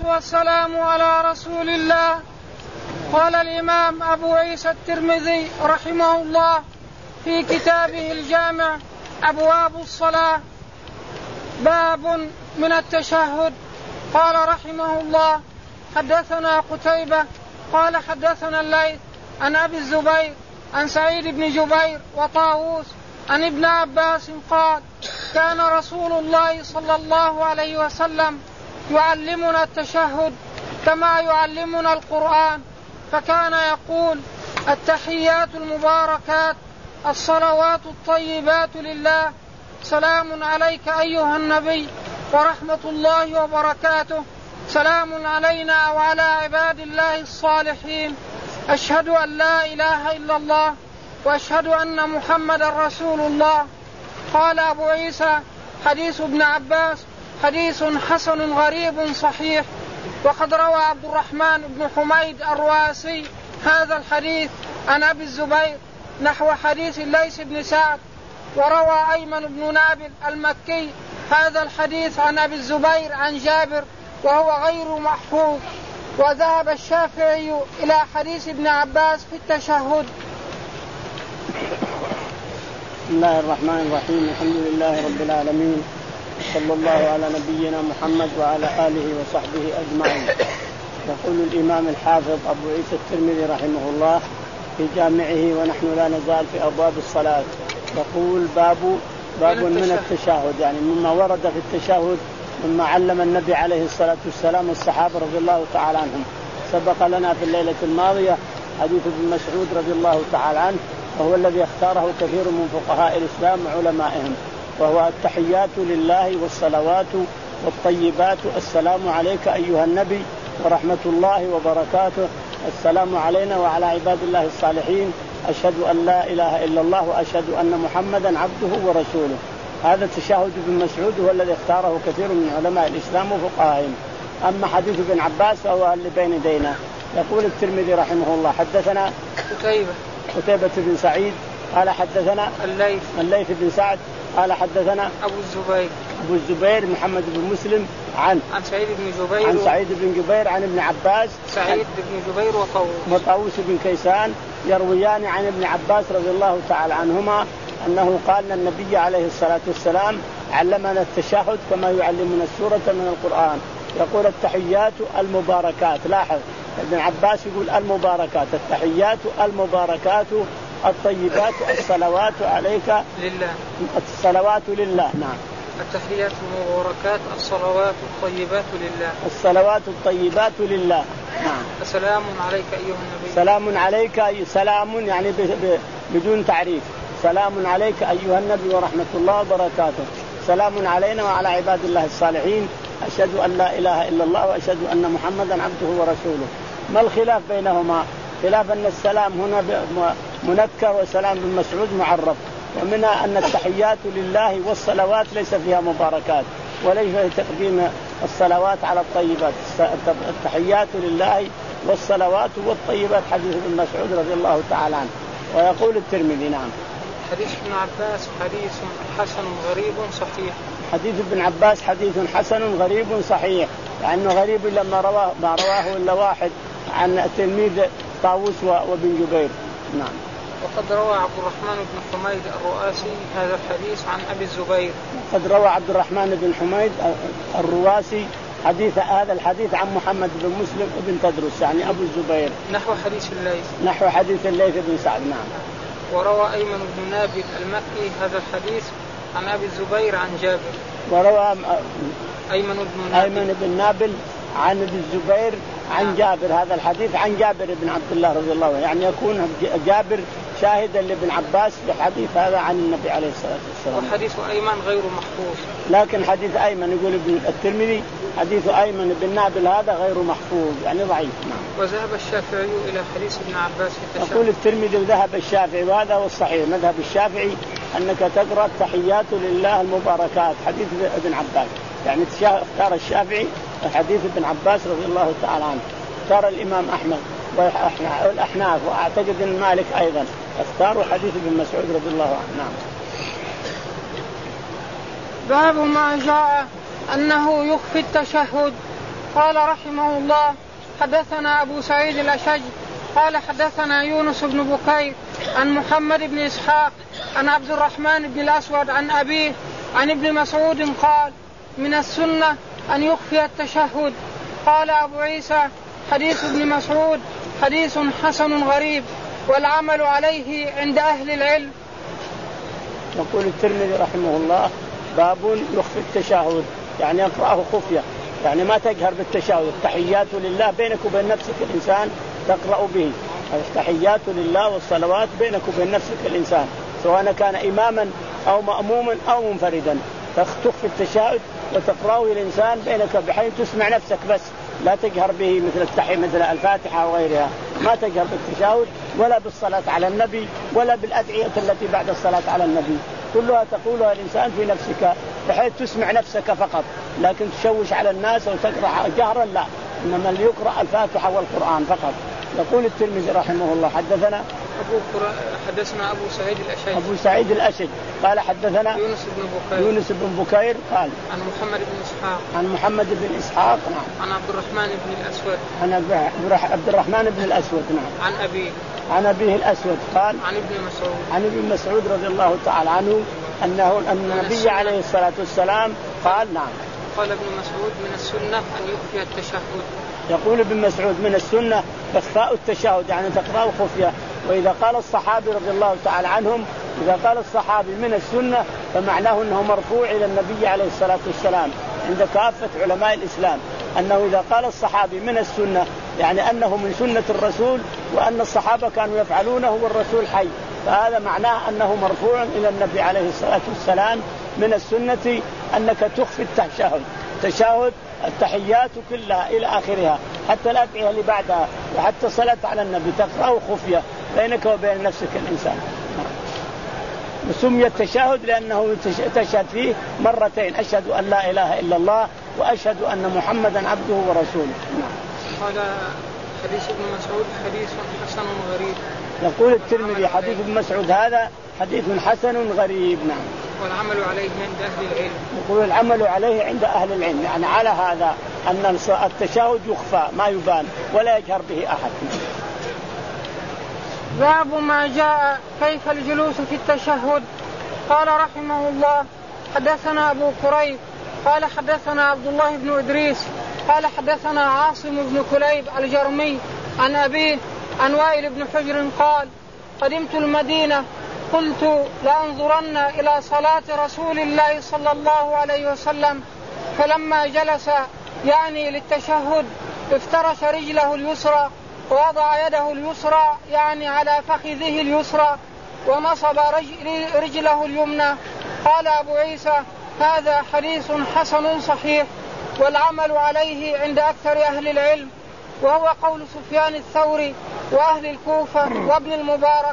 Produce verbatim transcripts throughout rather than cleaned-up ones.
والسلام على رسول الله. قال الإمام أبو عيسى الترمذي رحمه الله في كتابه الجامع أبواب الصلاة باب من التشهد. قال رحمه الله حدثنا قتيبة قال حدثنا الليث عن أبي الزبير عن سعيد بن جبير وطاووس عن ابن عباس قال كان رسول الله صلى الله عليه وسلم يعلمنا التشهد كما يعلمنا القرآن، فكان يقول التحيات المباركات الصلوات الطيبات لله، سلام عليك أيها النبي ورحمة الله وبركاته، سلام علينا وعلى عباد الله الصالحين، أشهد أن لا إله إلا الله وأشهد أن محمد رسول الله. قال أبو عيسى حديث ابن عباس حديث حسن غريب صحيح. وقد روى عبد الرحمن بن حميد الرواسي هذا الحديث عن أبي الزبير نحو حديث الليث بن سعد. وروى أيمن بن نابل المكي هذا الحديث عن أبي الزبير عن جابر وهو غير محفوظ. وذهب الشافعي إلى حديث ابن عباس في التشهد. بسم الله الرحمن الرحيم، الحمد لله رب العالمين، صلى الله على نبينا محمد وعلى آله وصحبه أجمعين. يقول الإمام الحافظ أبو عيسى الترمذي رحمه الله في جامعه ونحن لا نزال في أبواب الصلاة، يقول باب باب من التشهد، يعني مما ورد في التشهد مما علم النبي عليه الصلاة والسلام الصحابة رضي الله تعالى عنهم. سبق لنا في الليلة الماضية حديث ابن مسعود رضي الله تعالى عنه، وهو الذي اختاره كثير من فقهاء الإسلام وعلمائهم، وهو التحيات لله والصلوات والطيبات، السلام عليك أيها النبي ورحمة الله وبركاته، السلام علينا وعلى عباد الله الصالحين، أشهد أن لا إله إلا الله وأشهد أن محمدا عبده ورسوله. هذا التشهد ابن مسعود هو الذي اختاره كثير من علماء الإسلام وفقهائهم. أما حديث ابن عباس فهو اللي بين يدينا. يقول الترمذي رحمه الله حدثنا قتيبة قتيبة بن سعيد قال حدثنا الليث الليث بن سعد قال حدثنا أبو الزبير أبو الزبير محمد بن مسلم عن عن سعيد بن جبير عن سعيد بن جبير عن ابن عباس سعيد بن جبير وطاووس وطاووس بن كيسان يرويان عن ابن عباس رضي الله تعالى عنهما أنه قال النبي عليه الصلاة والسلام علمنا التشهد كما يعلمنا السورة من القرآن. يقول التحيات المباركات، لاحظ ابن عباس يقول المباركات، التحيات المباركات الطيبات الصلوات عليك لله، الصلوات لله. نعم، التحيات المباركات الصلوات الطيبات لله، الصلوات الطيبات لله. نعم. السلام عليك أيها النبي، سلام عليك، سلام يعني بدون تعريف، سلام عليك أيها النبي ورحمة الله وبركاته، سلام علينا وعلى عباد الله الصالحين، أشهد أن لا إله إلا الله وأشهد أن محمدا عبده ورسوله. ما الخلاف بينهما؟ خلاف أن السلام هنا منكر وسلام بن مسعود معرف، ومنها أن التحيات لله والصلوات ليس فيها مباركات، وليس في تقديم الصلوات على الطيبات. التحيات لله والصلوات والطيبات حديث ابن مسعود رضي الله تعالى عنه. ويقول الترمذي نعم حديث ابن عباس حديث حسن غريب صحيح. حديث ابن عباس حديث حسن غريب صحيح، لأنه يعني غريب لما رواه ما رواه إلا واحد عن التلميذ طاووس وابن جبير. نعم. وقد روى عبد الرحمن بن حميد الرؤاسي هذا الحديث عن أبي الزبير. قد روى عبد الرحمن بن حميد الرواسي حديث هذا الحديث عن محمد بن مسلم بن تدرس يعني أبو الزبير نحو حديث الليث نحو حديث الليث بن سعد. نعم. وروى أيمن بن نابل المكي هذا الحديث عن أبي الزبير عن جابر. وروى أيمن بن نابل, أيمن بن نابل عن أبي الزبير عن جابر هذا الحديث عن جابر بن عبد الله رضي الله عنه، يعني يكون جابر شاهدا لابن عباس بحديث هذا عن النبي عليه الصلاة والسلام. وحديث أيمن غير محفوظ، لكن حديث أيمن يقول ابن الترمذي حديث أيمن بن نابل هذا غير محفوظ يعني ضعيف. نعم. وذهب الشافعي إلى حديث ابن عباس في التشهد. يقول الترمذي وذهب الشافعي، وهذا هو الصحيح مذهب الشافعي أنك تقرأ التحيات لله المباركات حديث ابن عباس، يعني اختار الشافعي حديث ابن عباس رضي الله تعالى عنه، اختار الإمام أحمد والأحناف وأعتقد أن مالك أيضا اختاروا حديث ابن مسعود رضي الله عنه. نعم. باب ما جاء أنه يخفي التشهد. قال رحمه الله: حدثنا أبو سعيد الأشج قال حدثنا يونس بن بكير عن محمد بن إسحاق عن عبد الرحمن بن الأسود عن أبيه عن ابن مسعود قال: من السنة أن يخفي التشهد. قال أبو عيسى: حديث ابن مسعود حديث حسن غريب والعمل عليه عند أهل العلم. يقول الترمذي رحمه الله: باب يخفي التشهد، يعني يقرأه خفية، يعني ما تجهر بالتشهد. التحيات لله بينك وبين نفسك الإنسان تقرأ به، التحيات لله والصلوات بينك وبين نفسك الإنسان، سواء كان إماما أو مأموما أو منفردا، تخفي التشهد وتقرأه الإنسان بينك بحيث تسمع نفسك بس، لا تجهر به مثل التحية مثل الفاتحة وغيرها، ما تجهر بالتشهد ولا بالصلاة على النبي ولا بالأدعية التي بعد الصلاة على النبي، كلها تقولها الإنسان في نفسك بحيث تسمع نفسك فقط، لكن تشوش على الناس أو تقرأ جهرا لا، إنما اللي يقرأ الفاتحة والقرآن فقط. يقول الترمذي رحمه الله: حدثنا أبو حدثنا أبو سعيد الأشج أبو سعيد الأشج قال حدثنا يونس بن بكير يونس بن بكير قال عن محمد بن إسحاق عن محمد بن إسحاق نعم عن عبد الرحمن بن الأسود عن عبد الرحمن بن الأسود نعم عن أبيه عن أبيه الأسود قال عن ابن مسعود عن ابن مسعود رضي الله تعالى عنه أنه أن النبي عليه الصلاة والسلام قال نعم قال ابن مسعود: من السنة أن يخفي التشهد. يقول ابن مسعود: من السنة إخفاء التشهد، يعني تقرأه خفية. وإذا قال الصحابي رضي الله تعالى عنهم، إذا قال الصحابي من السنة فمعناه أنه مرفوع إلى النبي عليه الصلاة والسلام عند كافة علماء الإسلام، أنه إذا قال الصحابي من السنة يعني أنه من سنة الرسول، وأن الصحابة كانوا يفعلونه والرسول حي، فهذا معناه أنه مرفوع إلى النبي عليه الصلاة والسلام. من السنة أنك تخفي التشهد، تشهد التحيات كلها إلى آخرها، حتى الأدعية اللي بعدها وحتى صلاة على النبي تقرأه خفية بينك وبين نفسك الإنسان. وسمي التشهد لأنه تشهد فيه مرتين: أشهد أن لا إله إلا الله وأشهد أن محمدا عبده ورسوله. قال حديث ابن مسعود حديث حسن غريب. يقول الترمذي: حديث ابن مسعود هذا حديث حسن غريب. نعم. والعمل عليه عند أهل العلم. يقول العمل عليه عند أهل العلم، يعني على هذا أن التشهد يخفى ما يبان ولا يجهر به أحد. باب ما جاء كيف الجلوس في التشهد. قال رحمه الله: حدثنا أبو كريب قال حدثنا عبد الله بن إدريس قال حدثنا عاصم بن كليب الجرمي عن أبيه عن وائل بن حجر قال: قدمت المدينة قلت لأنظرن إلى صلاة رسول الله صلى الله عليه وسلم، فلما جلس يعني للتشهد افترش رجله اليسرى ووضع يده اليسرى يعني على فخذه اليسرى ونصب رجله اليمنى. قال أبو عيسى: هذا حديث حسن صحيح والعمل عليه عند أكثر أهل العلم، وهو قول سفيان الثوري وأهل الكوفة وابن المبارك.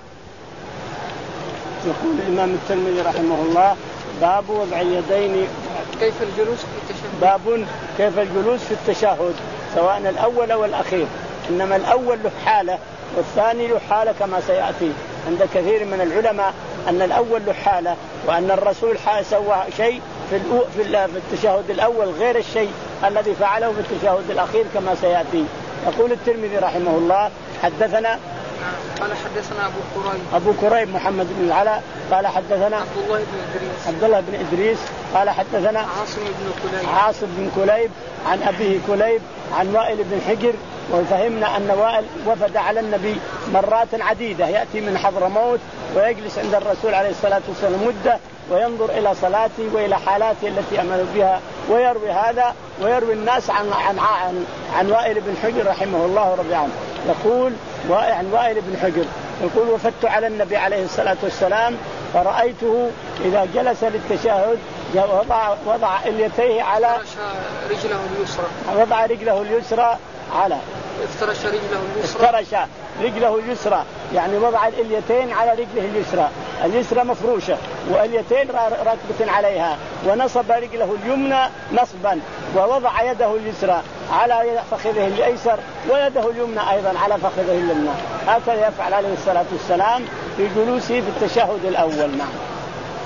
يقول الإمام الترمذي رحمه الله: باب وضع اليدين كيف الجلوس في التشهد. باب كيف الجلوس في التشهد، سواء الأول أو الأخير، إنما الأول له حالة والثاني له حالة كما سيأتي عند كثير من العلماء، أن الأول له حالة، وأن الرسول سوى شيء في في التشهد الأول غير الشيء الذي فعله في التشهد الأخير كما سيأتي. يقول الترمذي رحمه الله: حدثنا قال حدثنا أبو كريب أبو كريب محمد بن العلاء قال حدثنا عبد الله بن إدريس عبد الله بن إدريس قال حدثنا عاصم بن كليب عاصم بن كليب عن أبيه كليب عن وائل بن حجر. وفهمنا أن وائل وفد على النبي مرات عديدة، يأتي من حضرموت ويجلس عند الرسول عليه الصلاة والسلام مدة وينظر إلى صلاته وإلى حالاته التي أمل بها، ويروي هذا ويروي الناس عن عن عن, عن وائل بن حجر رحمه الله ورضي عنه. يقول عن وائل بن حجر يقول: وفدت على النبي عليه الصلاة والسلام فرأيته إذا جلس للتشهد وضع وضع اليتيه على رجله اليسرى وضع رجله اليسرى على افترش رجله اليسرى افترش رجله اليسرى يعني وضع اليتين على رجله اليسرى، اليسرى مفروشة واليتين راكبة عليها، ونصب رجله اليمنى نصبا، ووضع يده اليسرى على فخذه الأيسر ويده اليمنى أيضا على فخذه اليمنى. هكذا يفعل عليه الصلاة والسلام في جلوسه في التشهد الأول. نعم.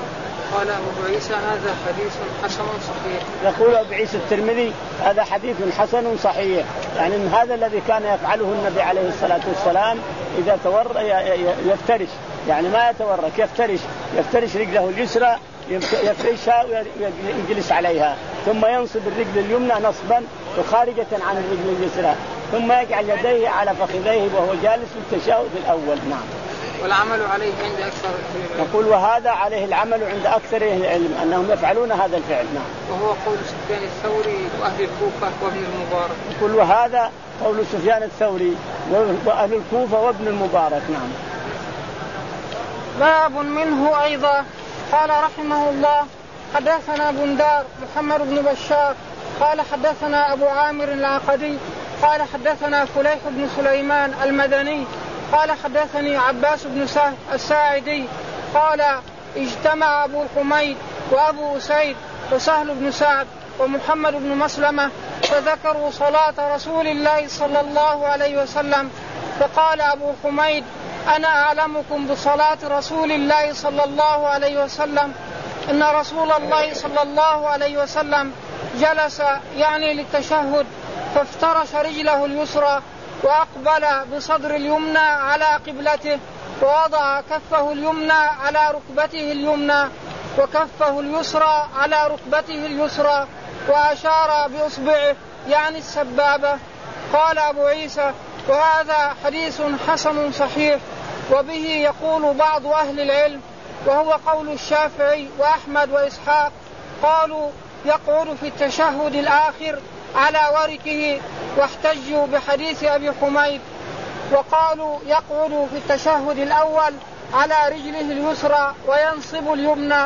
قال أبو عيسى هذا حديث حسن صحيح. يقول أبو عيسى الترمذي هذا حديث حسن صحيح، يعني إن هذا الذي كان يفعله النبي عليه الصلاة والسلام إذا تور يفترش، يعني ما يتورك، يفترش يفترش رجله اليسرى يفرشها ويجلس عليها، ثم ينصب الرجل اليمنى نصبا وخارجة عن الرجل اليسرى، ثم يجعل يديه على فخذيه وهو جالس في التشهد الأول. نعم. والعمل عليه عند أكثر العلم. يقول وهذا عليه العمل عند أكثر العلم أنهم يفعلون هذا الفعل. نعم. وهو قول سفيان الثوري وأهل الكوفة وابن المبارك. يقول وهذا قول سفيان الثوري وأهل الكوفة وابن المبارك. نعم. باب منه أيضا. قال رحمه الله حدثنا بندار محمد بن بشار قال حدثنا أبو عامر العقدي قال حدثنا فليح بن سليمان المدني قال حدثني عباس بن سهل الساعدي قال اجتمع أبو حميد وأبو أسيد وسهل بن سعد ومحمد بن مسلمة فذكروا صلاة رسول الله صلى الله عليه وسلم، فقال أبو حميد أنا أعلمكم بصلاة رسول الله صلى الله عليه وسلم، إن رسول الله صلى الله عليه وسلم جلس يعني للتشهد فافترش رجله اليسرى وأقبل بصدر اليمنى على قبلته ووضع كفه اليمنى على ركبته اليمنى وكفه اليسرى على ركبته اليسرى وأشار بإصبعه يعني السبابة. قال أبو عيسى وهذا حديث حسن صحيح، وبه يقول بعض أهل العلم وهو قول الشافعي وأحمد وإسحاق، قالوا يقعد في التشهد الآخر على وركه واحتجوا بحديث أبي حميد، وقالوا يقعد في التشهد الأول على رجله اليسرى وينصب اليمنى.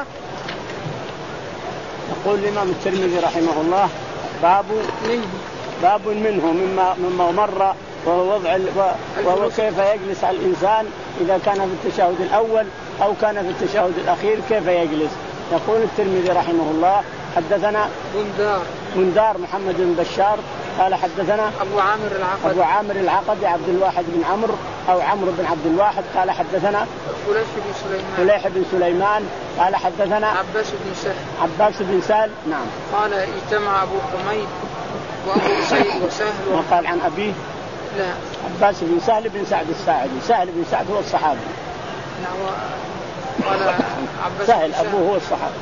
يقول الإمام الترمذي رحمه الله باب منه باب منه مما مما مر وهو وضع وهو كيف يجلس الإنسان إذا كان في التشهد الأول أو كان في التشهد الأخير كيف يجلس. يقول الترمذي رحمه الله حدثنا بندار بندار محمد بن بشار قال حدثنا أبو عامر العقدي أبو عامر العقدي عبد الواحد بن عمرو أو عمرو بن عبد الواحد قال حدثنا فليح بن سليمان فليح بن سليمان قال حدثنا عباس بن سهل عباس بن سهل. نعم. قال اجتمع أبو حميد وأبو أسيد وسهل وقال عن أبيه لا عباس بن سهل بن سعد الساعدي. سهل بن سعد هو الصحابي. نعم. قال عباس سهل أبوه هو الصحابي.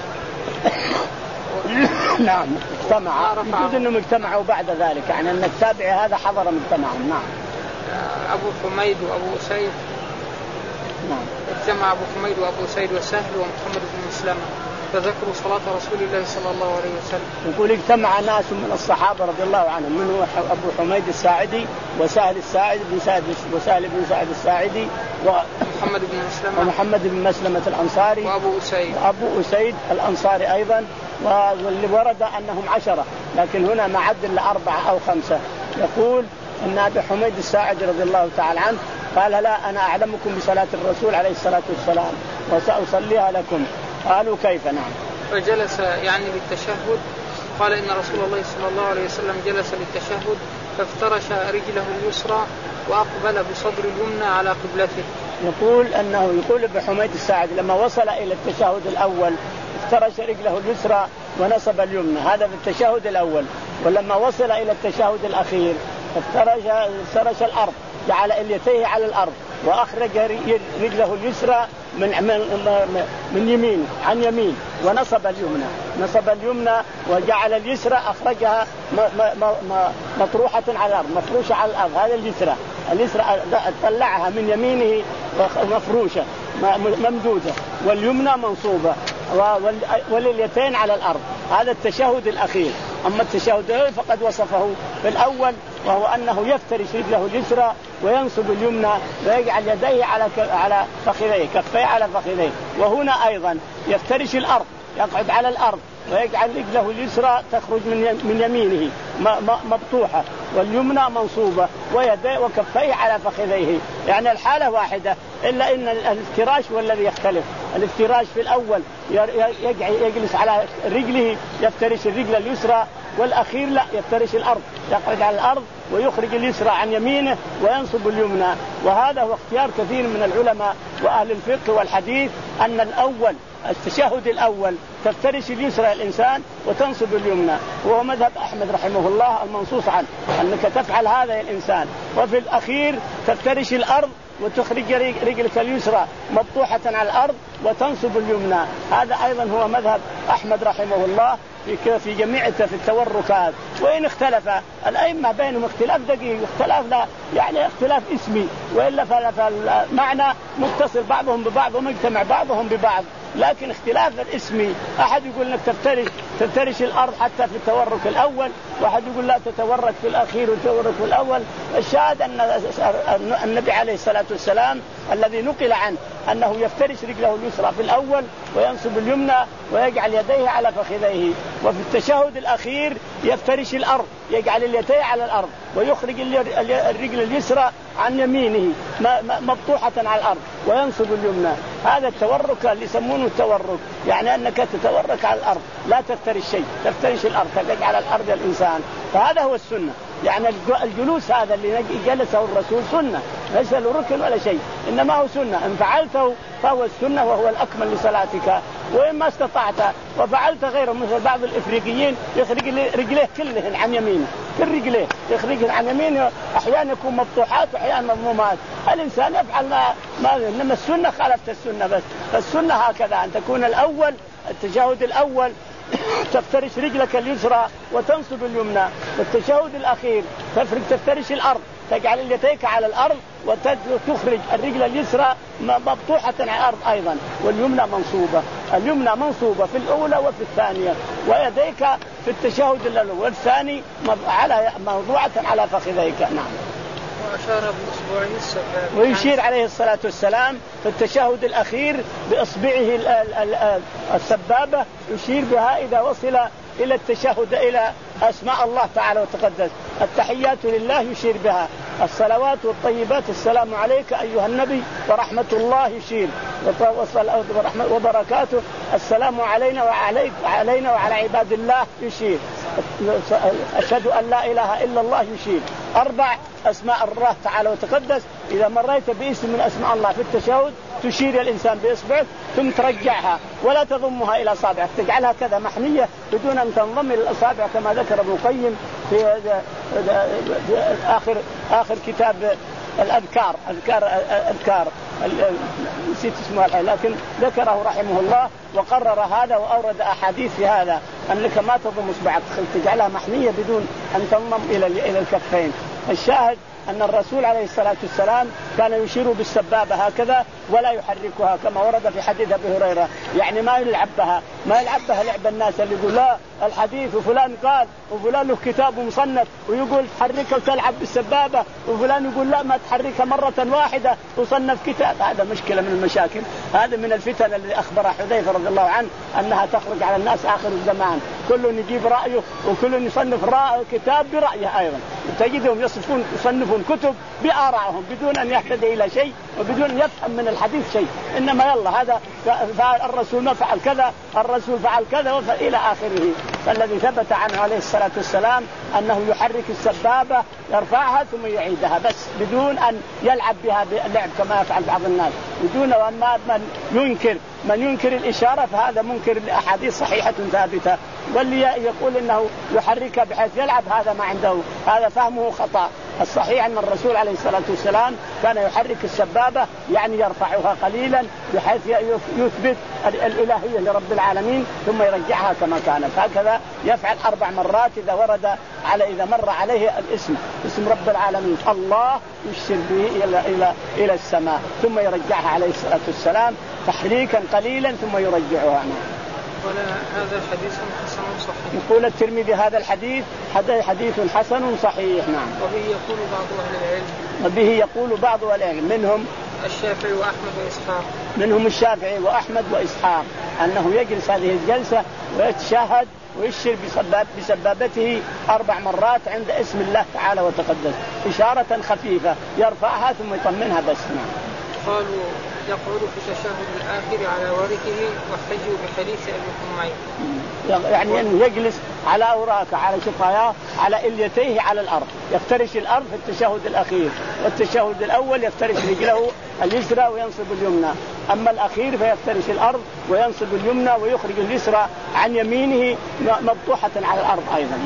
نعم. اجتمع يجوز انهم اجتمعوا بعد ذلك، يعني ان التابع هذا حضر مجتمعهم. نعم. ابو حميد وابو اسيد. نعم. اجتمع ابو حميد وابو اسيد وسهل ومحمد بن مسلمة فذكروا صلاة رسول الله صلى الله عليه وسلم. يقول اجتمع ناس من الصحابة رضي الله عنهم منه ابو حميد الساعدي وسهل الساعدي بن سعد وسهل بن سعد الساعدي ومحمد بن مسلمة ومحمد بن مسلمة الأنصاري وابو اسيد وابو اسيد الأنصاري ايضا، واللي ورد أنهم عشرة لكن هنا ما عد إلا أربعة أو خمسة. يقول أن أبي حميد الساعدي رضي الله تعالى عنه قال لا أنا أعلمكم بصلاة الرسول عليه الصلاة والسلام وسأصليها لكم. قالوا كيف؟ نعم. فجلس يعني للتشهد، قال إن رسول الله صلى الله عليه وسلم جلس للتشهد فافترش رجله اليسرى وأقبل بصدر اليمنى على قبلته. يقول أنه يقول ابن حميد الساعدي لما وصل إلى التشهد الأول افترش رجله اليسرى ونصب اليمنى، هذا في التشهد الأول. ولما وصل إلى التشهد الأخير افترش افترش الأرض، جعل اليتيه على الأرض وأخرج رجله اليسرى من من من يمين عن يمين ونصب اليمنى نصب اليمنى وجعل اليسرى أخرجها مطروحة على الأرض مفروشة على الأرض. هذا اليسرى اليسرى طلعها من يمينه مفروشة ممدودة واليمنى منصوبة واليتين على الأرض. هذا التشهد الأخير. أما التشهد الأول فقد وصفه في الأول وهو أنه يفترش رجله اليسرى وينصب اليمنى ويجعل يديه على على فخذيه كفيه على فخذيه. وهنا أيضا يفترش الأرض يقعد على الأرض ويجعل رجله اليسرى تخرج من من يمينه مبطوحة واليمنى منصوبة ويديه وكفيه على فخذيه. يعني الحالة واحدة إلا إن الافتراش هو الذي يختلف. الافتراش في الأول يجلس على رجله يفترش الرجل اليسرى والأخير لا، يفترش الأرض، يقعد على الأرض ويخرج اليسرى عن يمينه وينصب اليمنى. وهذا هو اختيار كثير من العلماء وأهل الفقه والحديث، أن الأول التشهد الأول تفترش اليسرى الإنسان وتنصب اليمنى، وهو مذهب أحمد رحمه الله المنصوص عنه أنك تفعل هذا يا الإنسان. وفي الأخير تفترش الأرض وتخرج رجلك اليسرى مبطوحة على الأرض وتنصب اليمنى. هذا أيضا هو مذهب أحمد رحمه الله في في جميع في التوركات. وإن اختلف الأئمة بينهم اختلاف دقيق، اختلاف لا يعني اختلاف اسمي، وإلا فالمعنى متصل بعضهم ببعض ومجتمع بعضهم ببعض، لكن اختلاف الاسمي. أحد يقول انك تفترش تفترش الأرض حتى في التورك الأول، واحد يقول لا تتورك في الأخير وتورك في الأول. الشاهد أن النبي عليه الصلاة والسلام الذي نقل عنه أنه يفترش رجله اليسرى في الأول وينصب اليمنى ويجعل يديه على فخذيه. وفي التشهد الأخير يفترش الأرض، يجعل اليدين على الأرض ويخرج الرجل اليسرى عن يمينه مبطوحة على الأرض وينصب اليمنى. هذا التورك اللي يسمونه التورك، يعني أنك تتورك على الأرض، لا تفترش شيء، تفترش الأرض، تجعل على الأرض الإنسان. فهذا هو السنة، يعني الجلوس هذا اللي جلسه الرسول سنة، ليس له ركن ولا شيء، إنما هو سنة. إن فعلته فهو السنة وهو الأكمل لصلاتك. وإن ما استطعت وفعلت غيره مثل بعض الإفريقيين يخرج رجليه كلهن عن يمينه، كل رجليه يخرجهن عن يمينه، أحيانا يكون مفتوحات وأحيانا مضمومات. الإنسان يفعل ما, ما إنما السنة خالفت السنة. بس فالسنة هكذا أن تكون الأول التشهد الأول تفترش رجلك اليسرى وتنصب اليمنى، والتشهد الأخير تفرق تفترش الأرض، تجعل يديك على الأرض وتخرج الرجل اليسرى مبطوحة على الأرض أيضا، واليمنى منصوبة. اليمنى منصوبة في الأولى وفي الثانية، ويديك في التشهد الأول والثاني على موضوعة على فخذيك. نعم. وأشار بإصبعه السبابة، ويشير عليه الصلاة والسلام في التشهد الأخير بإصبعه السبابة، يشير بها إذا وصل إلى التشهد إلى أسماء الله تعالى وتقدس. التحيات لله يشير بها، الصلوات والطيبات السلام عليك أيها النبي ورحمة الله يشير، وبركاته السلام علينا وعليك علينا وعلى عباد الله يشير، أشهد أن لا إله إلا الله يشير. أربع أسماء الله تعالى وتقدس إذا مريت باسم من أسماء الله في التشهد تشير الإنسان بإصبعك ثم ترجعها ولا تضمها إلى أصابعك، تجعلها كذا محنية بدون أن تنضم إلى الأصابع كما ذكر ابن القيم في آخر آخر كتاب الأذكار أذكار أذكار نسيت اسمه الحين، لكن ذكره رحمه الله وقرر هذا وأورد أحاديث في هذا أنك ما تضم إصبعك، تجعلها محنية بدون أن تنضم إلى إلى الكفين. الشاهد أن الرسول عليه الصلاة والسلام كان يشير بالسبابة هكذا ولا يحركها كما ورد في حديث أبي هريرة، يعني ما يلعب بها ما يلعب بها لعب الناس اللي يقول لا الحديث وفلان قال وفلان له كتاب مصنف ويقول تحركها وتلعب بالسبابة، وفلان يقول لا ما تحركها مرة واحدة وصنف كتاب. هذا مشكلة من المشاكل، هذا من الفتن الذي أخبر حذيفة رضي الله عنه أنها تخرج على الناس آخر الزمان، كل يجيب رأيه وكل يصنف رأي كتاب برأيه أيضا، تجدهم يصفون يصنفون كتب بآرائهم بدون أن يحتدي إلى شيء وبدون أن يفهم من الحديث شيء، إنما يلا هذا الرسول ما فعل كذا الرسول فعل كذا وفعل إلى آخره. فالذي ثبت عنه عليه الصلاة والسلام أنه يحرك السبابة يرفعها ثم يعيدها بس بدون أن يلعب بها باللعب كما يفعل بعض الناس، بدون وما من ينكر من ينكر الإشارة فهذا منكر لأحاديث صحيحة ثابتة، واللي يقول إنه يحركها بحيث يلعب هذا ما عنده، هذا فهمه خطأ. الصحيح أن الرسول عليه الصلاة والسلام كان يحرك السبابة يعني يرفعها قليلا بحيث يثبت الإلهية لرب العالمين ثم يرجعها كما كانت. هكذا يفعل أربع مرات إذا ورد على إذا مر عليه الاسم اسم رب العالمين الله يشير به إلى إلى إلى السماء ثم يرجعها عليه الصلاة والسلام تحريكا قليلا ثم يرجعها. هذا حديث حسن صحيح. يقول الترمذي هذا الحديث هذا حديث حسن صحيح. نعم. وبه يقول بعض أهل العلم وبه يقول بعض أهل العلم منهم الشافعي وأحمد وإسحاق منهم الشافعي وأحمد وإسحاق أنه يجلس هذه الجلسة ويتشهد ويشير بسباب بسبابته أربع مرات عند اسم الله تعالى وتقدس إشارة خفيفة يرفعها ثم يطمنها بس. نعم. قالوا يقعد في التشهد الآخر على ورثه واحتجوا بحديث أبي حميد. يعني أنه يجلس على أوراقه على شفاياه على إليتيه على الأرض، يفترش الأرض في التشهد الأخير، والتشهد الأول يفترش رجله اليسرى وينصب اليمنى، أما الأخير فيفترش الأرض وينصب اليمنى ويخرج اليسرى عن يمينه مبطوحة على الأرض أيضا.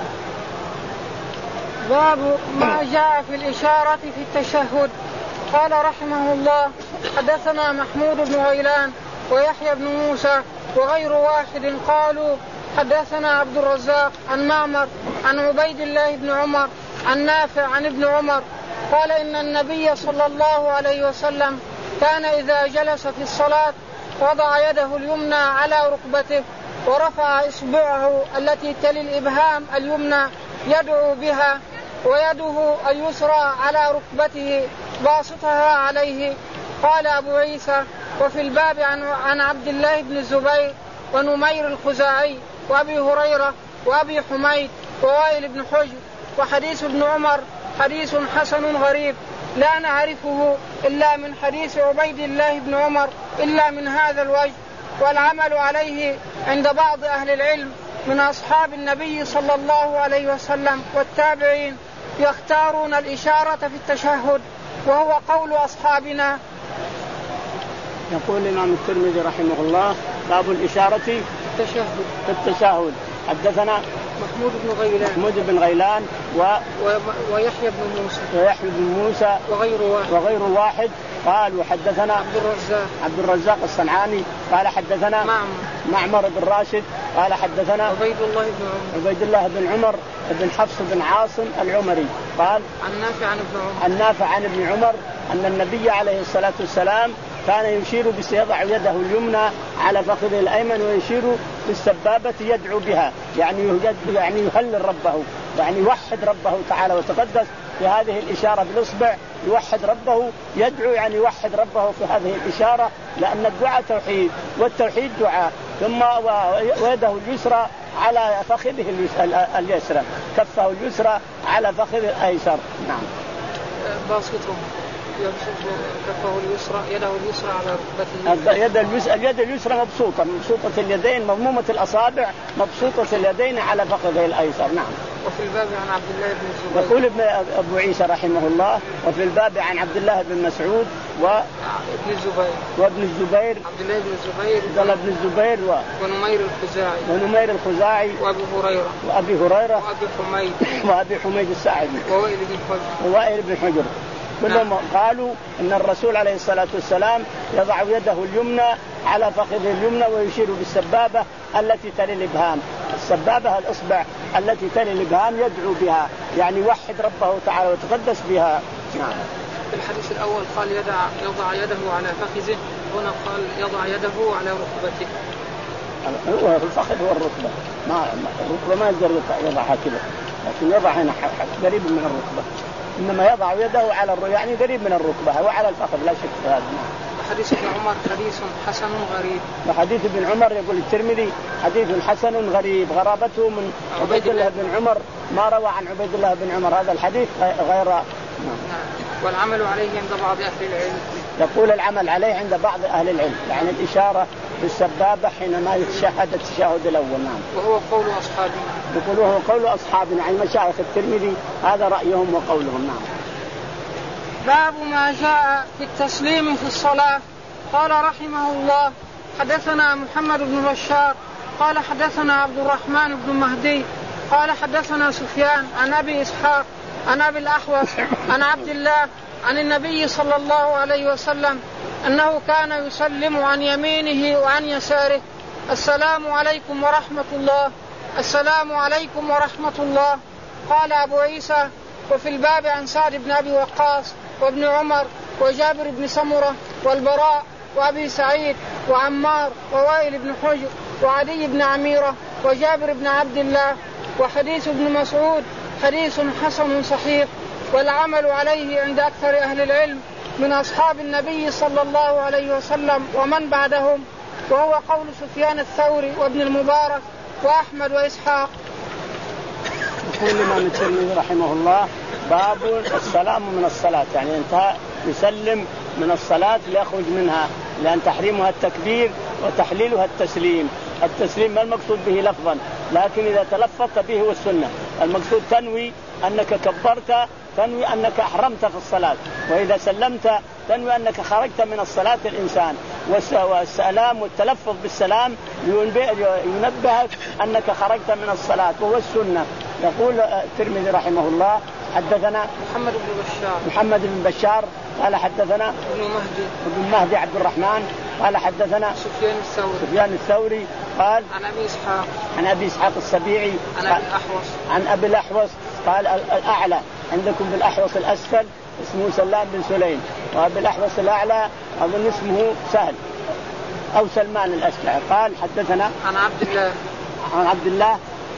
باب ما جاء في الإشارة في التشهد. قال رحمه الله حدثنا محمود بن غيلان ويحيى بن موسى وغير واحد قالوا حدثنا عبد الرزاق عن معمر عن عبيد الله بن عمر عن نافع عن ابن عمر قال إن النبي صلى الله عليه وسلم كان إذا جلس في الصلاة وضع يده اليمنى على ركبته ورفع إصبعه التي تلي الإبهام اليمنى يدعو بها ويده اليسرى على ركبته باسطها عليه. قال أبو عيسى وفي الباب عن, عن عبد الله بن الزبير ونمير الخزاعي وأبي هريرة وأبي حميد ووائل بن حجر وحديث ابن عمر حديث حسن غريب لا نعرفه إلا من حديث عبيد الله بن عمر إلا من هذا الوجه، والعمل عليه عند بعض أهل العلم من أصحاب النبي صلى الله عليه وسلم والتابعين يختارون الإشارة في التشهد وهو قول أصحابنا. يقول الإمام الترمذي رحمه الله باب الإشارة في التشهد. في التشهد. حدثنا محمود بن غيلان محمود بن غيلان و... و... ويحيى بن موسى ويحيى بن موسى وغير واحد وغير واحد قال وحدثنا عبد الرزاق عبد الرزاق الصنعاني قال حدثنا معمر معمر بن راشد قال حدثنا عبيد الله بن عمر عبيد الله بن عمر بن حفص بن عاصم العمري قال عن نافع عن ابن عمر عن نافع عن ابن عمر أن النبي عليه الصلاة والسلام كان يشير بيضع يده اليمنى على فخذه الأيمن ويشير بالسبابة يدعو بها، يعني يعني يهلل ربه، يعني يوحد ربه تعالى وتقدس في هذه الإشارة بالإصبع، يوحد ربه يدعو يعني يوحد ربه في هذه الإشارة، لأن الدعاء توحيد والتوحيد دعاء. ثم ويده اليسرى على فخذه اليسرى، كفه اليسرى على فخذه الأيسر. نعم. باسطه كفه اليسرى يده اليسرى على ركبته. يد اليسرى اليد اليسرى مبسوطة مبسوطة اليدين مضمومة الأصابع مبسوطة اليدين على فخذه الأيسر. نعم. وفي الباب عن عبد الله بن الزبير. يقول ابن أبو عيسى رحمه الله وفي الباب عن عبد الله بن مسعود و ابن الزبير وابن الزبير عبد الله بن الزبير عبد الله بن الزبير و ونمير الخزاعي ونمير الخزاعي وأبي هريرة وأبي هريرة وأبي حميد وأبي حميد الساعدي ووائل بن حجر ووائل بن حجر كلهم نعم. قالوا إن الرسول عليه الصلاة والسلام يضع يده اليمنى على فخذه اليمنى ويشير بالسبابة التي تلي الإبهام، السبابة الإصبع التي تلي الإبهام يدعو بها، يعني يوحد ربه تعالى وتقدس بها. نعم. في الحديث الأول قال يدع يضع يده على فخذه، هنا قال يضع يده على ركبته. هو الفخذ هو الركبة، ما الركبة ما يقدر يضعها كذا، لكن يضع هنا قريب من الركبة، إنما يضع يده على الركبة يعني قريب من الركبة وعلى الفخذ لا شك في هذا. حديث ابن عمر حديث حسن غريب. وحديث ابن عمر يقول الترمذي حديث حسن غريب، غرابته من عبيد الله بن عمر ما روى عن عبيد الله بن عمر هذا الحديث غير. نعم. والعمل عليه عند بعض أهل العلم. يقول العمل عليه عند بعض أهل العلم، يعني الإشارة بالسبابة حينما يتشهد التشهد الأول. نعم. وهو قول أصحابنا. يقول وهو قول أصحابنا يعني مشايخ الترمذي هذا رأيهم وقولهم. نعم. باب ما جاء في التسليم في الصلاة. قال رحمه الله حدثنا محمد بن بشار قال حدثنا عبد الرحمن بن مهدي قال حدثنا سفيان عن أبي إسحاق عن أبي الأحوص عن عبد الله عن النبي صلى الله عليه وسلم أنه كان يسلم عن يمينه وعن يساره: السلام عليكم ورحمة الله، السلام عليكم ورحمة الله. قال أبو عيسى: وفي الباب عن سعد بن أبي وقاص وابن عمر وجابر بن سمرة والبراء وأبي سعيد وعمار ووائل بن حجر وعدي بن عميرة وجابر بن عبد الله. وحديث ابن مسعود حديث حسن صحيح، والعمل عليه عند أكثر أهل العلم من أصحاب النبي صلى الله عليه وسلم ومن بعدهم، وهو قول سفيان الثوري وابن المبارك وأحمد وإسحاق. يقول الإمام الترمذي رحمه الله: باب السلام من الصلاة، يعني انتهى يسلم من الصلاة ليخرج منها، لأن تحريمها التكبير وتحليلها التسليم. التسليم ما المقصود به لفظا، لكن إذا تلفظت به هو السنة. المقصود تنوي أنك كبرت، تنوي أنك أحرمت في الصلاة، وإذا سلمت تنوي أنك خرجت من الصلاة الإنسان. والسلام والتلفظ بالسلام ينبهك أنك خرجت من الصلاة، وهو السنة. يقول الترمذي رحمه الله حدثنا محمد بن بشار محمد بن بشار قال حدثنا ابن مهدي ابن مهدي عبد الرحمن قال حدثنا سفيان الثوري سفيان الثوري قال عن أبي إسحاق عن أبي إسحاق السبيعي عن أبي الأحوص عن أبي الأحوص قال الأعلى عندكم بالأحوص الأسفل اسمه سلام بن سليم، وأبي الأحوص الأعلى أظن اسمه سهل أو سلمان الأسفل. قال حدثنا عن عبد الله عن عبد الله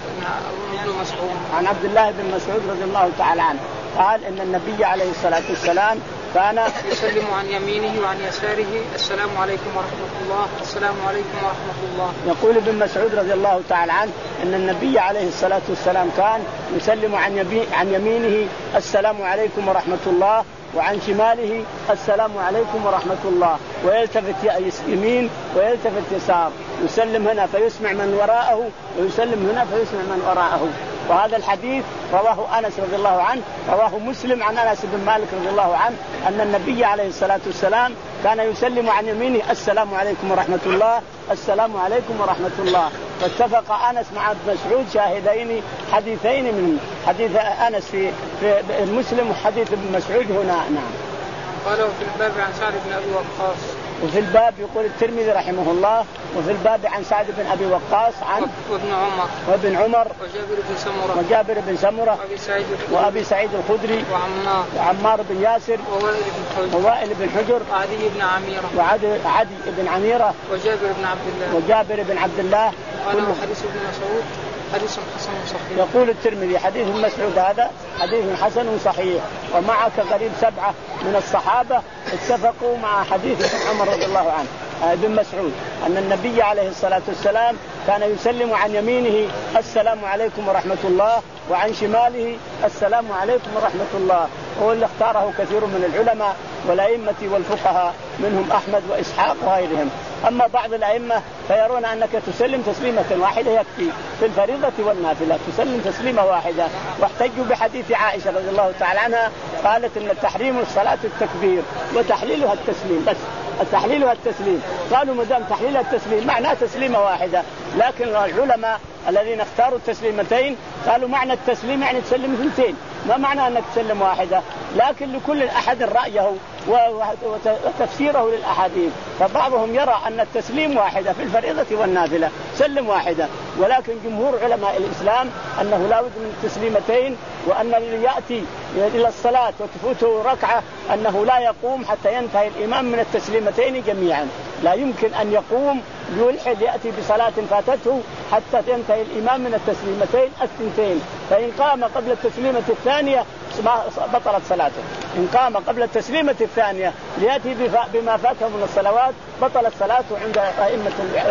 بن مسعود عن عبد الله بن مسعود رضي الله تعالى عنه قال إن النبي عليه الصلاة والسلام كان يسلم عن يمينه وعن يساره السلام عليكم ورحمة الله السلام عليكم ورحمة الله. يقول ابن مسعود رضي الله تعالى عنه إن النبي عليه الصلاة والسلام كان يسلم عن عن يمينه السلام عليكم ورحمة الله، وعن شماله السلام عليكم ورحمة الله، ويلتفت يمين ويلتفت يسار، يسلم هنا فيسمع من وراءه ويسلم هنا فيسمع من وراءه. وهذا الحديث رواه أنس رضي الله عنه، رواه مسلم عن أنس بن مالك رضي الله عنه أن النبي عليه الصلاة والسلام كان يسلم عن يمينه السلام عليكم ورحمة الله السلام عليكم ورحمة الله. فاتفق أنس مع ابن مسعود شاهدين حديثين من حديث أنس في, في المسلم وحديث ابن مسعود هنا. نعم. قالوا في الباب عن سعد بن أبي وقاص. وفي الباب يقول الترمذي رحمه الله وفي الباب عن سعد بن أبي وقاص عن وابن عمر وابن عمر وجابر بن سمرة وجابر بن سمرة وأبي سعيد الخدري وأبي سعيد الخدري وعمار وعمار بن ياسر ووائل بن حجر ووائل بن حجر وعدي بن عميرة وعدي عدي بن عميرة وجابر بن عبد الله وجابر بن عبد الله. قالوا حديث ابن مسعود حديث حسن صحيح. يقول الترمذي حديث ابن مسعود هذا حديث حسن صحيح، ومعك قريب سبعة من الصحابة اتفقوا مع حديث ابن عمر رضي الله عنه ابن مسعود أن النبي عليه الصلاة والسلام كان يسلم عن يمينه السلام عليكم ورحمة الله، وعن شماله السلام عليكم ورحمة الله. هو اللي اختاره كثير من العلماء والأئمة والفقهاء منهم أحمد وإسحاق وغيرهم. أما بعض الأئمة فيرون أنك تسلم تسليمة واحدة يكفي في الفريضة والنافلة، تسلم تسليمة واحدة، واحتجوا بحديث عائشة رضي الله تعالى عنها قالت إن التحريم الصلاة التكبير وتحليلها التسليم، بس التحليلها التسليم. قالوا مدام تحليلها التسليم معناه تسليمة واحدة، لكن العلماء الذين اختاروا التسليمتين قالوا معنى التسليم يعني تسلم اثنتين، ما معنى أنك تسلم واحدة، لكن لكل أحد رأيه وتفسيره للأحاديث. فبعضهم يرى أن التسليم واحدة في الفريضة والنافلة سلم واحدة، ولكن جمهور علماء الإسلام أنه لا بد من التسليمتين، وأن اللي يأتي إلى الصلاة وتفوته ركعة أنه لا يقوم حتى ينتهي الإمام من التسليمتين جميعا، لا يمكن أن يقوم يلحد يأتي بصلاة فاتته حتى ينتهي الإمام من التسليمتين الثنتين، فإن قام قبل التسليمة الثانية بطلت صلاته، إن قام قبل التسليمة الثانية ليأتي بما فاته من الصلوات بطلت صلاته عند أئمة